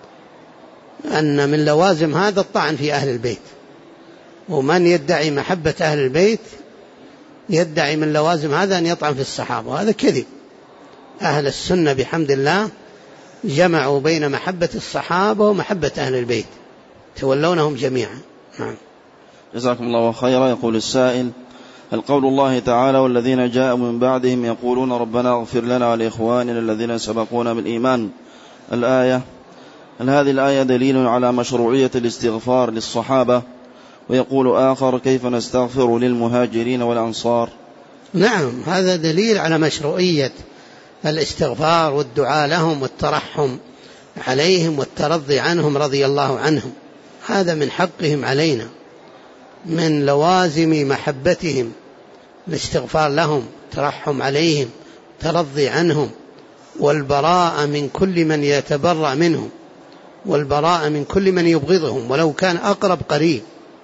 أن من لوازم هذا الطعن في أهل البيت، ومن يدعي محبة أهل البيت يدعي من لوازم هذا أن يطعن في الصحابة، وهذا كذب. أهل السنة بحمد الله جمعوا بين محبة الصحابة ومحبة أهل البيت، تولونهم جميعا. نعم. جزاكم الله خيرا. يقول السائل: هل قول الله تعالى والذين جاءوا من بعدهم يقولون ربنا اغفر لنا ولإخواننا الذين سبقونا بالإيمان الآية، هل هذه الآية دليل على مشروعية الاستغفار للصحابة؟ ويقول آخر: كيف نستغفر للمهاجرين والأنصار؟ نعم، هذا دليل على مشروعية الاستغفار والدعاء لهم والترحم عليهم والترضي عنهم رضي الله عنهم. هذا من حقهم علينا، من لوازم محبتهم الاستغفار لهم، ترحم عليهم، ترضي عنهم، والبراءة من كل من يتبرأ منهم، والبراءة من كل من يبغضهم ولو كان أقرب قريب.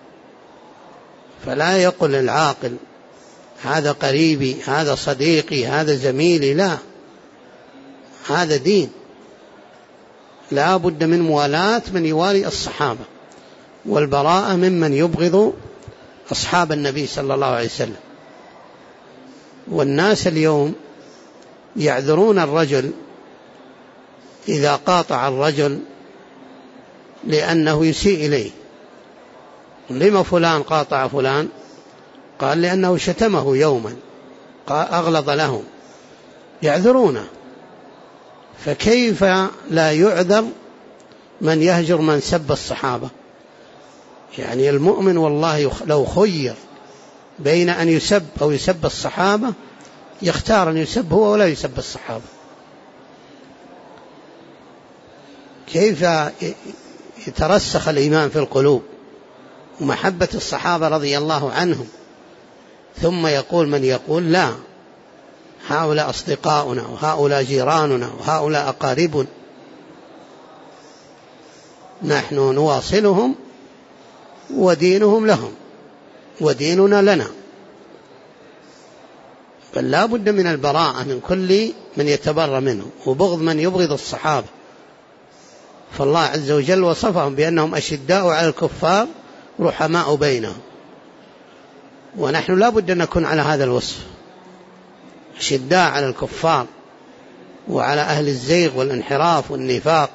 فلا يقل العاقل هذا قريبي، هذا صديقي، هذا زميلي، لا، هذا دين. لا بد من موالاة من يوالي الصحابة، والبراءة ممن يبغض أصحاب النبي صلى الله عليه وسلم. والناس اليوم يعذرون الرجل إذا قاطع الرجل لأنه يسيء إليه. لما فلان قاطع فلان؟ قال لأنه شتمه يوما، أغلظ له، يعذرونه. فكيف لا يعذر من يهجر من سب الصحابة؟ يعني المؤمن والله لو خير بين أن يسب أو يسب الصحابة يختار أن يسب هو ولا يسب الصحابة. كيف يترسخ الإيمان في القلوب ومحبة الصحابة رضي الله عنهم، ثم يقول من يقول لا، هؤلاء أصدقاؤنا وهؤلاء جيراننا وهؤلاء أقاربنا، نحن نواصلهم ودينهم لهم وديننا لنا. بل لا بد من البراءة من كل من يتبرى منه وبغض من يبغض الصحابة. فالله عز وجل وصفهم بأنهم أشداء على الكفار رحماء بينهم، ونحن لا بد أن نكون على هذا الوصف، أشداء على الكفار وعلى أهل الزيغ والانحراف والنفاق،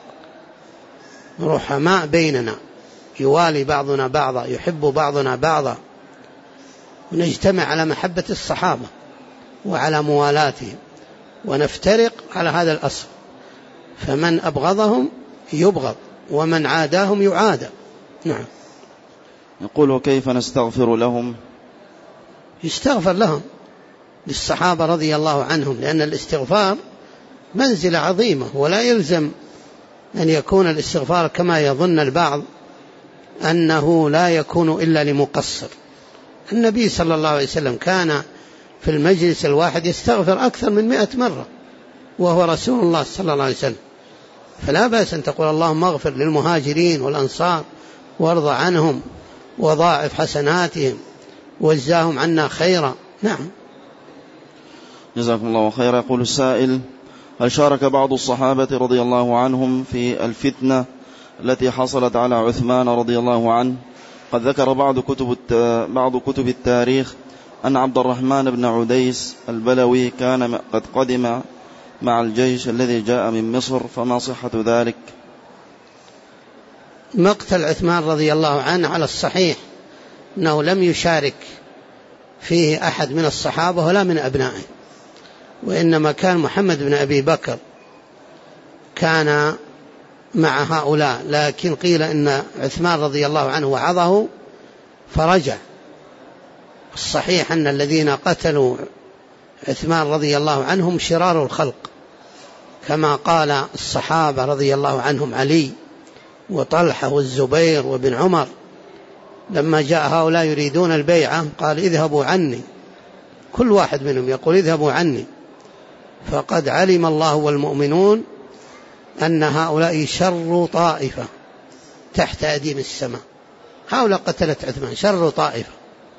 رحماء بيننا، يوالي بعضنا بعضا، يحب بعضنا بعضا، ونجتمع على محبة الصحابة وعلى موالاتهم، ونفترق على هذا الأصل. فمن أبغضهم يبغض، ومن عاداهم يعادى. نعم. يقول: وكيف نستغفر لهم؟ يستغفر لهم للصحابة رضي الله عنهم، لأن الاستغفار منزلة عظيمة، ولا يلزم أن يكون الاستغفار كما يظن البعض أنه لا يكون إلا لمقصر. النبي صلى الله عليه وسلم كان في المجلس الواحد يستغفر أكثر من 100 مرة وهو رسول الله صلى الله عليه وسلم. فلا بأس أن تقول اللهم اغفر للمهاجرين والأنصار وارضى عنهم وضاعف حسناتهم وجزاهم عنا خيرا. نعم. جزاكم الله خيرا. يقول السائل: هل شارك بعض الصحابة رضي الله عنهم في الفتنة التي حصلت على عثمان رضي الله عنه؟ قد ذكر بعض كتب التاريخ أن عبد الرحمن بن عديس البلوي كان قد قدم مع الجيش الذي جاء من مصر، فما صحة ذلك؟ مقتل عثمان رضي الله عنه على الصحيح أنه لم يشارك فيه أحد من الصحابة ولا من أبنائه، وإنما كان محمد بن أبي بكر كان مع هؤلاء، لكن قيل إن عثمان رضي الله عنه وعظه فرجع. الصحيح أن الذين قتلوا عثمان رضي الله عنهم شرار الخلق، كما قال الصحابة رضي الله عنهم علي وطلحة والزبير وابن عمر لما جاء هؤلاء يريدون البيعة قال اذهبوا عني، كل واحد منهم يقول اذهبوا عني، فقد علم الله والمؤمنون أن هؤلاء شر طائفة تحت أديم السماء. هؤلاء قتلت عثمان شر طائفة،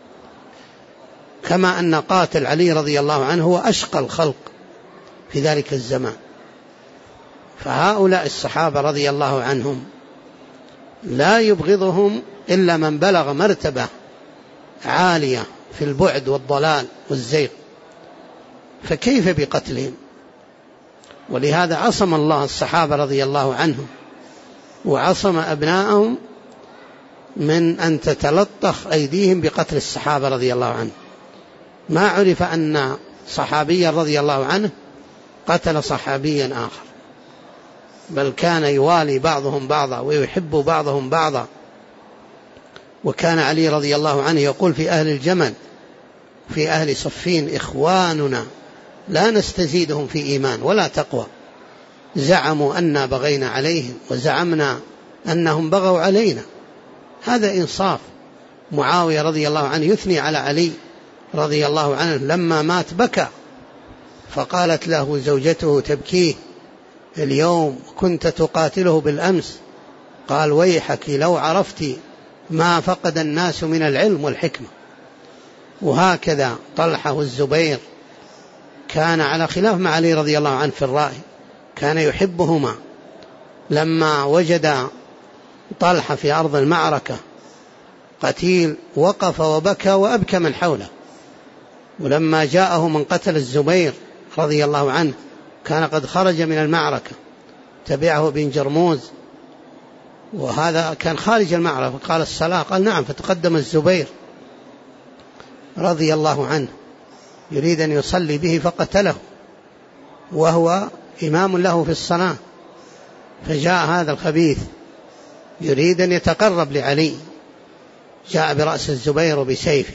كما أن قاتل علي رضي الله عنه هو أشقى الخلق في ذلك الزمان. فهؤلاء الصحابة رضي الله عنهم لا يبغضهم إلا من بلغ مرتبة عالية في البعد والضلال والزيغ، فكيف بقتلهم؟ ولهذا عصم الله الصحابة رضي الله عنهم وعصم أبناءهم من أن تتلطخ أيديهم بقتل الصحابة رضي الله عنهم. ما عرف أن صحابيا رضي الله عنه قتل صحابيا آخر، بل كان يوالي بعضهم بعضا ويحب بعضهم بعضا. وكان علي رضي الله عنه يقول في أهل الجمل في أهل صفين إخواننا لا نستزيدهم في إيمان ولا تقوى، زعموا أننا بغينا عليهم وزعمنا أنهم بغوا علينا. هذا إنصاف. معاوية رضي الله عنه يثني على علي رضي الله عنه لما مات بكى، فقالت له زوجته تبكيه اليوم كنت تقاتله بالأمس، قال ويحك لو عرفت ما فقد الناس من العلم والحكمة. وهكذا طلحة والزبير كان على خلاف مع علي رضي الله عنه في الرأي، كان يحبهما. لما وجد طلحة في أرض المعركة قتيل وقف وبكى وأبكى من حوله، ولما جاءه من قتل الزبير رضي الله عنه كان قد خرج من المعركة، تبعه بن جرموز وهذا كان خارج المعركة، قال الصلاة، قال نعم، فتقدم الزبير رضي الله عنه يريد أن يصلي به فقتله وهو إمام له في الصلاة، فجاء هذا الخبيث يريد أن يتقرب لعلي، جاء برأس الزبير وبسيفه،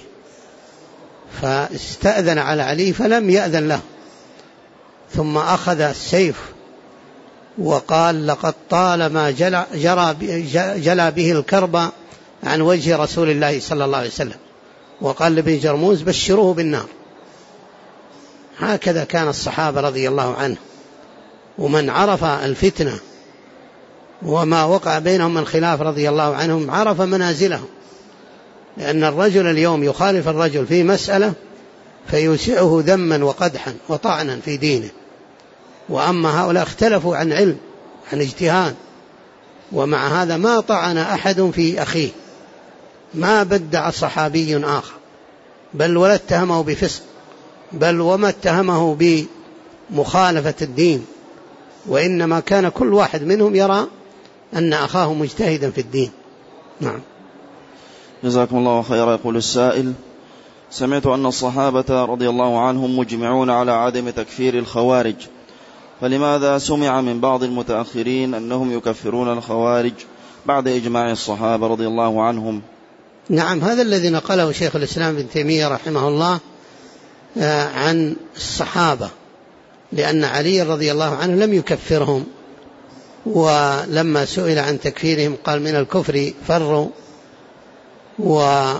فاستأذن على علي فلم يأذن له، ثم أخذ السيف وقال لقد طالما جلى به الكرب عن وجه رسول الله صلى الله عليه وسلم، وقال لابن جرموز بشروه بالنار. هكذا كان الصحابة رضي الله عنه، ومن عرف الفتنة وما وقع بينهم من خلاف رضي الله عنهم عرف منازلهم، لأن الرجل اليوم يخالف الرجل في مسألة فيوسعه ذما وقدحا وطعنا في دينه، وأما هؤلاء اختلفوا عن علم عن اجتهاد، ومع هذا ما طعن أحد في أخيه، ما بدع صحابي آخر، بل ولا اتهمه بفسق، بل وما اتهمه بمخالفة الدين، وإنما كان كل واحد منهم يرى أن أخاه مجتهدا في الدين. نعم. جزاكم الله خيرا. يقول السائل: سمعت أن الصحابة رضي الله عنهم مجمعون على عدم تكفير الخوارج، فلماذا سمع من بعض المتأخرين أنهم يكفرون الخوارج بعد إجماع الصحابة رضي الله عنهم؟ نعم، هذا الذي نقله شيخ الإسلام ابن تيمية رحمه الله عن الصحابة، لأن علي رضي الله عنه لم يكفرهم، ولما سئل عن تكفيرهم قال من الكفر فروا، وكان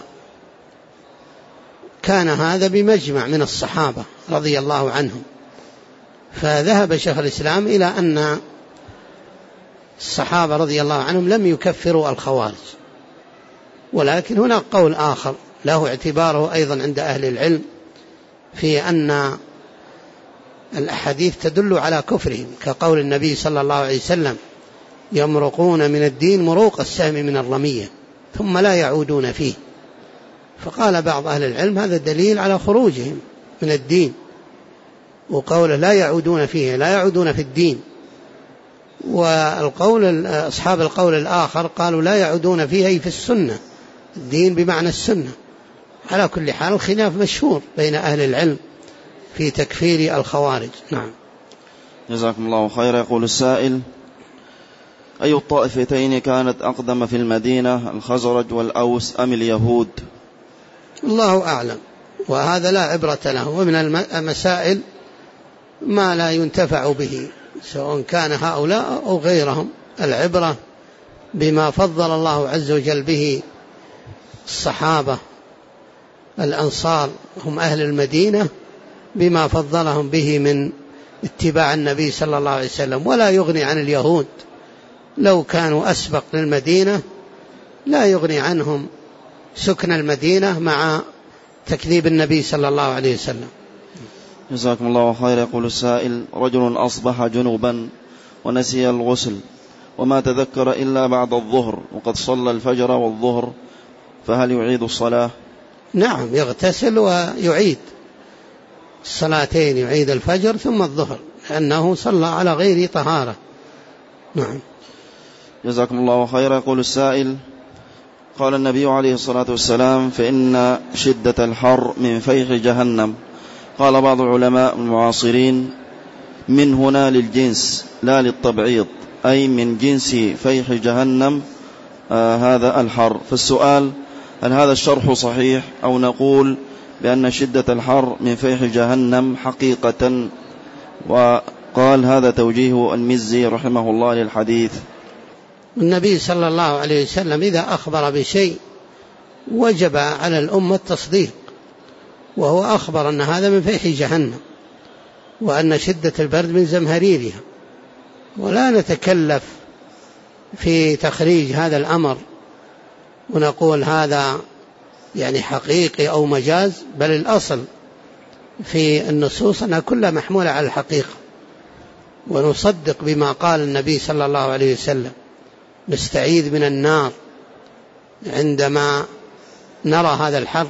هذا بمجمع من الصحابة رضي الله عنهم. فذهب شيخ الإسلام إلى أن الصحابة رضي الله عنهم لم يكفروا الخوارج، ولكن هناك قول آخر له اعتباره أيضا عند أهل العلم، في أن الأحاديث تدل على كفرهم، كقول النبي صلى الله عليه وسلم: يمرقون من الدين مروق السهم من الرمية ثم لا يعودون فيه. فقال بعض أهل العلم هذا دليل على خروجهم من الدين، وقوله لا يعودون فيه لا يعودون في الدين. والقول أصحاب القول الآخر قالوا لا يعودون فيه أي في السنة، الدين بمعنى السنة. على كل حال الخلاف مشهور بين أهل العلم في تكفير الخوارج. نعم. جزاكم الله خيرا. يقول السائل: أي الطائفتين كانت أقدم في المدينة، الخزرج والأوس أم اليهود؟ الله أعلم، وهذا لا عبرة له، ومن المسائل ما لا ينتفع به سواء كان هؤلاء أو غيرهم. العبرة بما فضل الله عز وجل به الصحابة الأنصار هم أهل المدينة، بما فضلهم به من اتباع النبي صلى الله عليه وسلم. ولا يغني عن اليهود لو كانوا أسبق للمدينة، لا يغني عنهم سكن المدينة مع تكذيب النبي صلى الله عليه وسلم. جزاكم الله خير. يقول السائل: رجل أصبح جنوبا ونسي الغسل وما تذكر إلا بعد الظهر وقد صلى الفجر والظهر، فهل يعيد الصلاة؟ نعم، يغتسل ويعيد الصلاتين، يعيد الفجر ثم الظهر، لأنه صلى على غير طهارة. نعم. جزاكم الله خيرا. يقول السائل: قال النبي عليه الصلاة والسلام: فإن شدة الحر من فيح جهنم. قال بعض العلماء المعاصرين: من هنا للجنس لا للتبعيض، أي من جنس فيح جهنم هذا الحر. فالسؤال: هل هذا الشرح صحيح، أو نقول بأن شدة الحر من فيح جهنم حقيقة؟ وقال: هذا توجيه المزي رحمه الله للحديث. النبي صلى الله عليه وسلم إذا أخبر بشيء وجب على الأمة التصديق، وهو أخبر أن هذا من فيح جهنم، وأن شدة البرد من زمهريرها. ولا نتكلف في تخريج هذا الأمر ونقول هذا يعني حقيقي أو مجاز، بل الأصل في النصوص أنها كلها محمولة على الحقيقة، ونصدق بما قال النبي صلى الله عليه وسلم: نستعيذ من النار عندما نرى هذا الحر.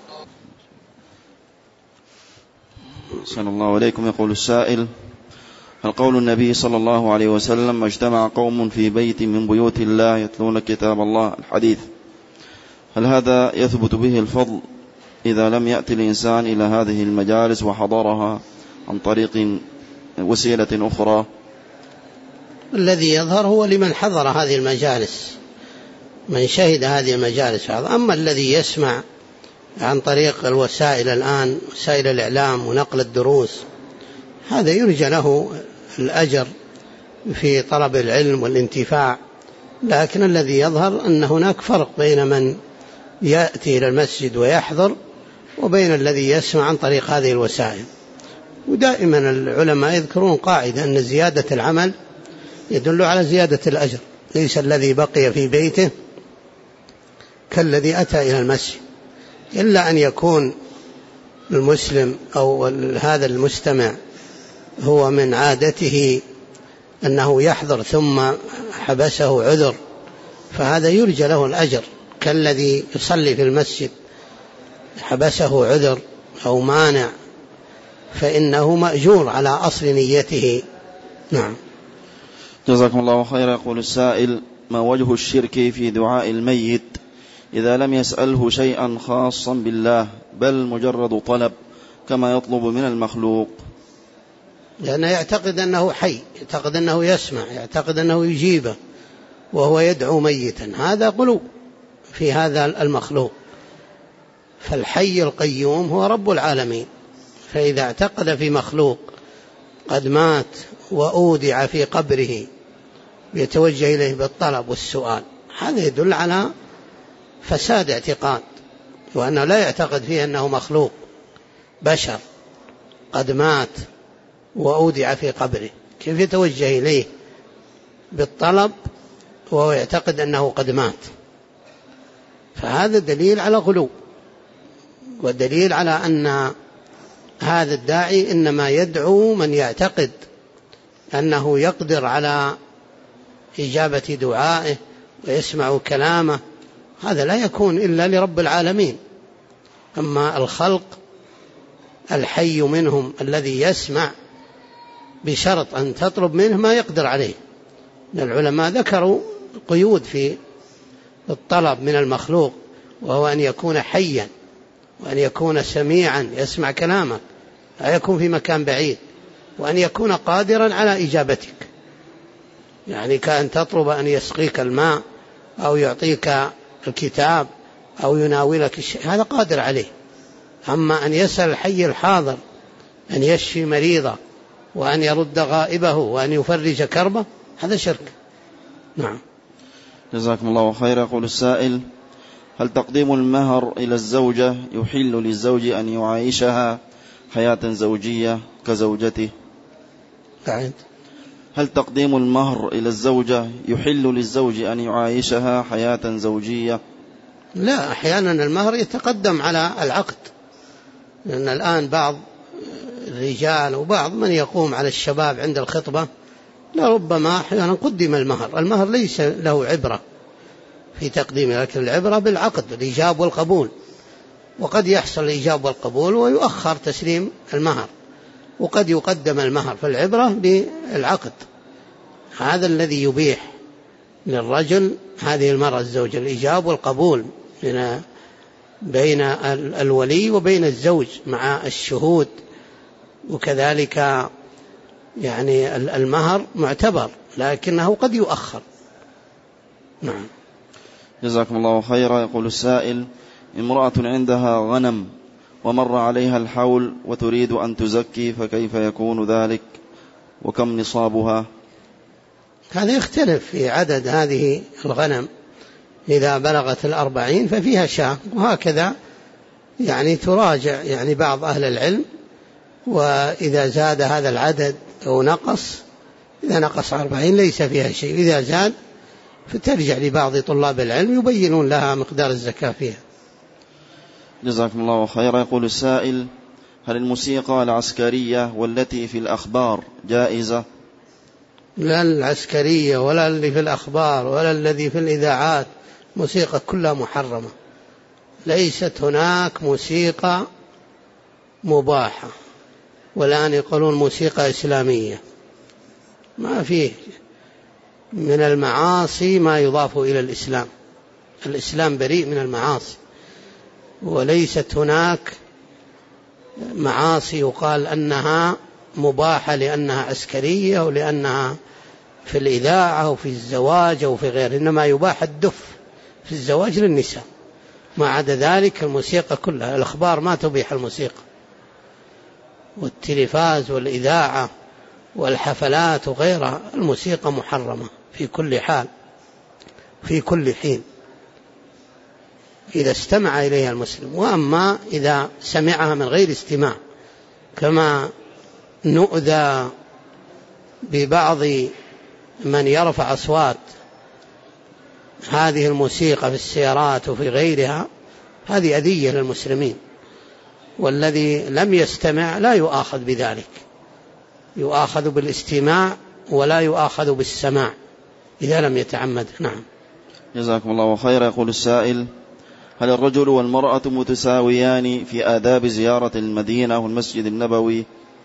صلى الله عليكم. يقول السائل: هل قول النبي صلى الله عليه وسلم: اجتمع قوم في بيت من بيوت الله يتلون كتاب الله، الحديث، هل هذا يثبت به الفضل إذا لم يأتي الإنسان إلى هذه المجالس وحضرها عن طريق وسيلة أخرى؟ الذي يظهر هو لمن حضر هذه المجالس، من شهد هذه المجالس. أما الذي يسمع عن طريق الوسائل الآن، وسائل الإعلام ونقل الدروس، هذا يرجى له الأجر في طلب العلم والانتفاع. لكن الذي يظهر أن هناك فرق بين من يأتي إلى المسجد ويحضر وبين الذي يسمع عن طريق هذه الوسائل. ودائما العلماء يذكرون قاعدة أن زيادة العمل يدل على زيادة الأجر، ليس الذي بقي في بيته كالذي أتى إلى المسجد، إلا أن يكون المسلم أو هذا المستمع هو من عادته أنه يحضر ثم حبسه عذر، فهذا يرجى له الأجر، كالذي يصلي في المسجد حبسه عذر أو مانع، فإنه مأجور على أصل نيته. نعم. جزاكم الله خيرا. يقول السائل: ما وجه الشرك في دعاء الميت إذا لم يسأله شيئا خاصا بالله، بل مجرد طلب كما يطلب من المخلوق؟ لأنه يعتقد أنه حي، يعتقد أنه يسمع، يعتقد أنه يجيبه وهو يدعو ميتا، هذا غلو في هذا المخلوق. فالحي القيوم هو رب العالمين، فإذا اعتقد في مخلوق قد مات وأودع في قبره يتوجه إليه بالطلب والسؤال، هذا يدل على فساد اعتقاد، وأنه لا يعتقد فيه أنه مخلوق بشر قد مات وأودع في قبره، كيف يتوجه إليه بالطلب وهو يعتقد أنه قد مات؟ فهذا دليل على غلو، ودليل على أن هذا الداعي إنما يدعو من يعتقد أنه يقدر على إجابة دعائه ويسمع كلامه، هذا لا يكون إلا لرب العالمين. أما الخلق الحي منهم الذي يسمع بشرط أن تطلب منه ما يقدر عليه. العلماء ذكروا قيود في الطلب من المخلوق، وهو أن يكون حيا وأن يكون سميعا يسمع كلامك، لا يكون في مكان بعيد، وأن يكون قادرا على إجابتك، يعني كأن تطلب أن يسقيك الماء أو يعطيك الكتاب أو يناولك الشيء، هذا قادر عليه. أما أن يسأل الحي الحاضر أن يشفي مريضه وأن يرد غائبه وأن يفرج كربه، هذا شرك. نعم. جزاكم الله خيرا. يقول السائل: هل تقديم المهر إلى الزوجة يحل للزوج أن يعايشها حياة زوجية كزوجته؟ هل تقديم المهر إلى الزوجة يحل للزوج أن يعايشها حياة زوجية؟ لا، أحيانا المهر يتقدم على العقد، لأن الآن بعض الرجال وبعض من يقوم على الشباب عند الخطبة لربما أحيانا قدم المهر. المهر ليس له عبرة في تقديمه، لكن العبرة بالعقد، الإيجاب والقبول. وقد يحصل الإيجاب والقبول ويؤخر تسليم المهر، وقد يقدم المهر، فالعبرة بالعقد. هذا الذي يبيح للرجل هذه المرأة الزوجة الإيجاب والقبول بين الولي وبين الزوج مع الشهود، وكذلك يعني المهر معتبر لكنه قد يؤخر. نعم. جزاكم الله خيرا. يقول السائل: امرأة عندها غنم ومر عليها الحول وتريد أن تزكي، فكيف يكون ذلك وكم نصابها؟ هذا يختلف في عدد هذه الغنم، إذا بلغت 40 ففيها شاة، وهكذا يعني تراجع يعني بعض أهل العلم، وإذا زاد هذا العدد أو نقص، إذا نقص 40 ليس فيها شيء، إذا زاد فترجع لبعض طلاب العلم يبينون لها مقدار الزكاة فيها. جزاكم الله خيرا. يقول السائل: هل الموسيقى العسكرية والتي في الأخبار جائزة؟ لا العسكرية ولا اللي في الأخبار ولا الذي في الإذاعات، موسيقى كلها محرمة. ليست هناك موسيقى مباحة، والآن يقولون موسيقى إسلامية. ما فيه من المعاصي ما يضاف إلى الإسلام. الإسلام بريء من المعاصي، وليست هناك معاصي يقال أنها مباحة لأنها عسكرية أو لأنها في الإذاعة أو في الزواج أو في غيره، إنما يباح الدف في الزواج للنساء. ما عدا ذلك الموسيقى كلها، الأخبار ما تبيح الموسيقى، والتلفاز والإذاعة والحفلات وغيرها، الموسيقى محرمة في كل حال في كل حين إذا استمع إليها المسلم. وأما إذا سمعها من غير استماع، كما نؤذى ببعض من يرفع أصوات هذه الموسيقى في السيارات وفي غيرها، هذه أذية للمسلمين، والذي لم يستمع لا يؤاخذ بذلك، يؤاخذ بالاستماع ولا يؤاخذ بالسماع إذا لم يتعمد. نعم. جزاكم الله خيرا. يقول السائل: هل الرجل والمرأة متساويان في آداب زيارة المدينة والمسجد النبوي؟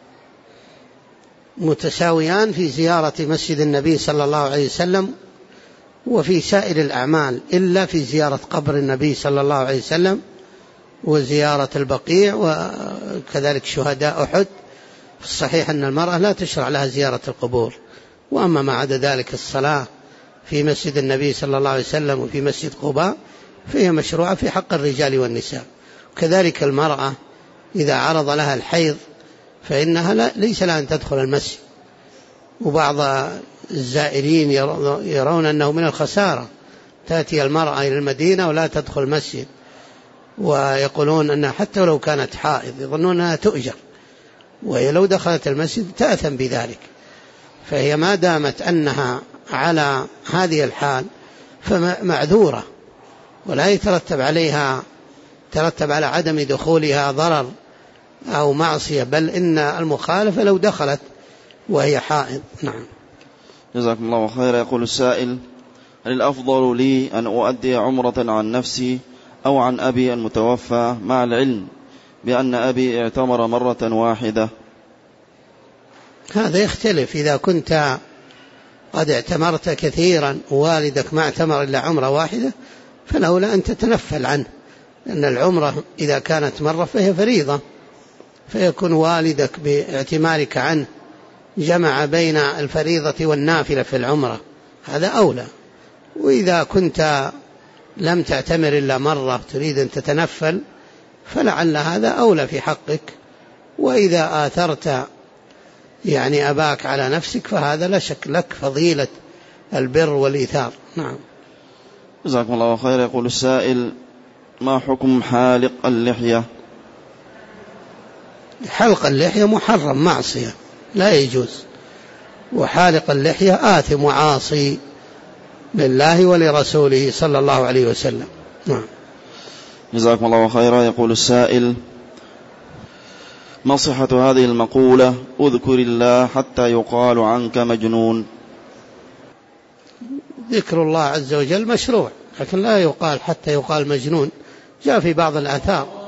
متساويان في زيارة مسجد النبي صلى الله عليه وسلم وفي سائر الأعمال، إلا في زيارة قبر النبي صلى الله عليه وسلم وزيارة البقيع وكذلك شهداء أحد. في الصحيح أن المرأة لا تشرع لها زيارة القبور. وأما ما عدا ذلك الصلاة في مسجد النبي صلى الله عليه وسلم وفي مسجد قباء فهي مشروعة في حق الرجال والنساء. وكذلك المرأة إذا عرض لها الحيض فإنها ليس لها أن تدخل المسجد. وبعض الزائرين يرون أنه من الخسارة تأتي المرأة إلى المدينة ولا تدخل المسجد، ويقولون أنها حتى لو كانت حائض يظنون أنها تؤجر، وهي لو دخلت المسجد تأثم بذلك. فهي ما دامت أنها على هذه الحال فمعذورة، ولا يترتب عليها على عدم دخولها ضرر أو معصية، بل إن المخالفة لو دخلت وهي حائض. نعم. جزاكم الله خيرا. يقول السائل: هل الأفضل لي أن أؤدي عمرة عن نفسي أو عن أبي المتوفى، مع العلم بأن أبي اعتمر مرة واحدة؟ هذا يختلف. إذا كنت قد اعتمرت كثيرا ووالدك ما اعتمر إلا عمرة واحدة فالأولى أن تتنفل عنه، لأن العمرة إذا كانت مرة فهي فريضة، فيكون والدك باعتمارك عنه جمع بين الفريضة والنافلة في العمرة، هذا أولى. وإذا كنت لم تعتمر إلا مرة تريد أن تتنفل فلعل هذا أولى في حقك. وإذا آثرت يعني أباك على نفسك فهذا لا شك لك فضيلة البر والإيثار. نعم. جزاكم الله خير. يقول السائل: ما حكم حالق اللحية؟ حلق اللحية محرم، معصية لا يجوز، وحالق اللحية آثم وعاصي لله ولرسوله صلى الله عليه وسلم. نعم. جزاكم الله خيرا. يقول السائل: ما صحة هذه المقولة: اذكر الله حتى يقال عنك مجنون؟ ذكر الله عز وجل مشروع، لكن لا يقال حتى يقال مجنون. جاء في بعض الآثار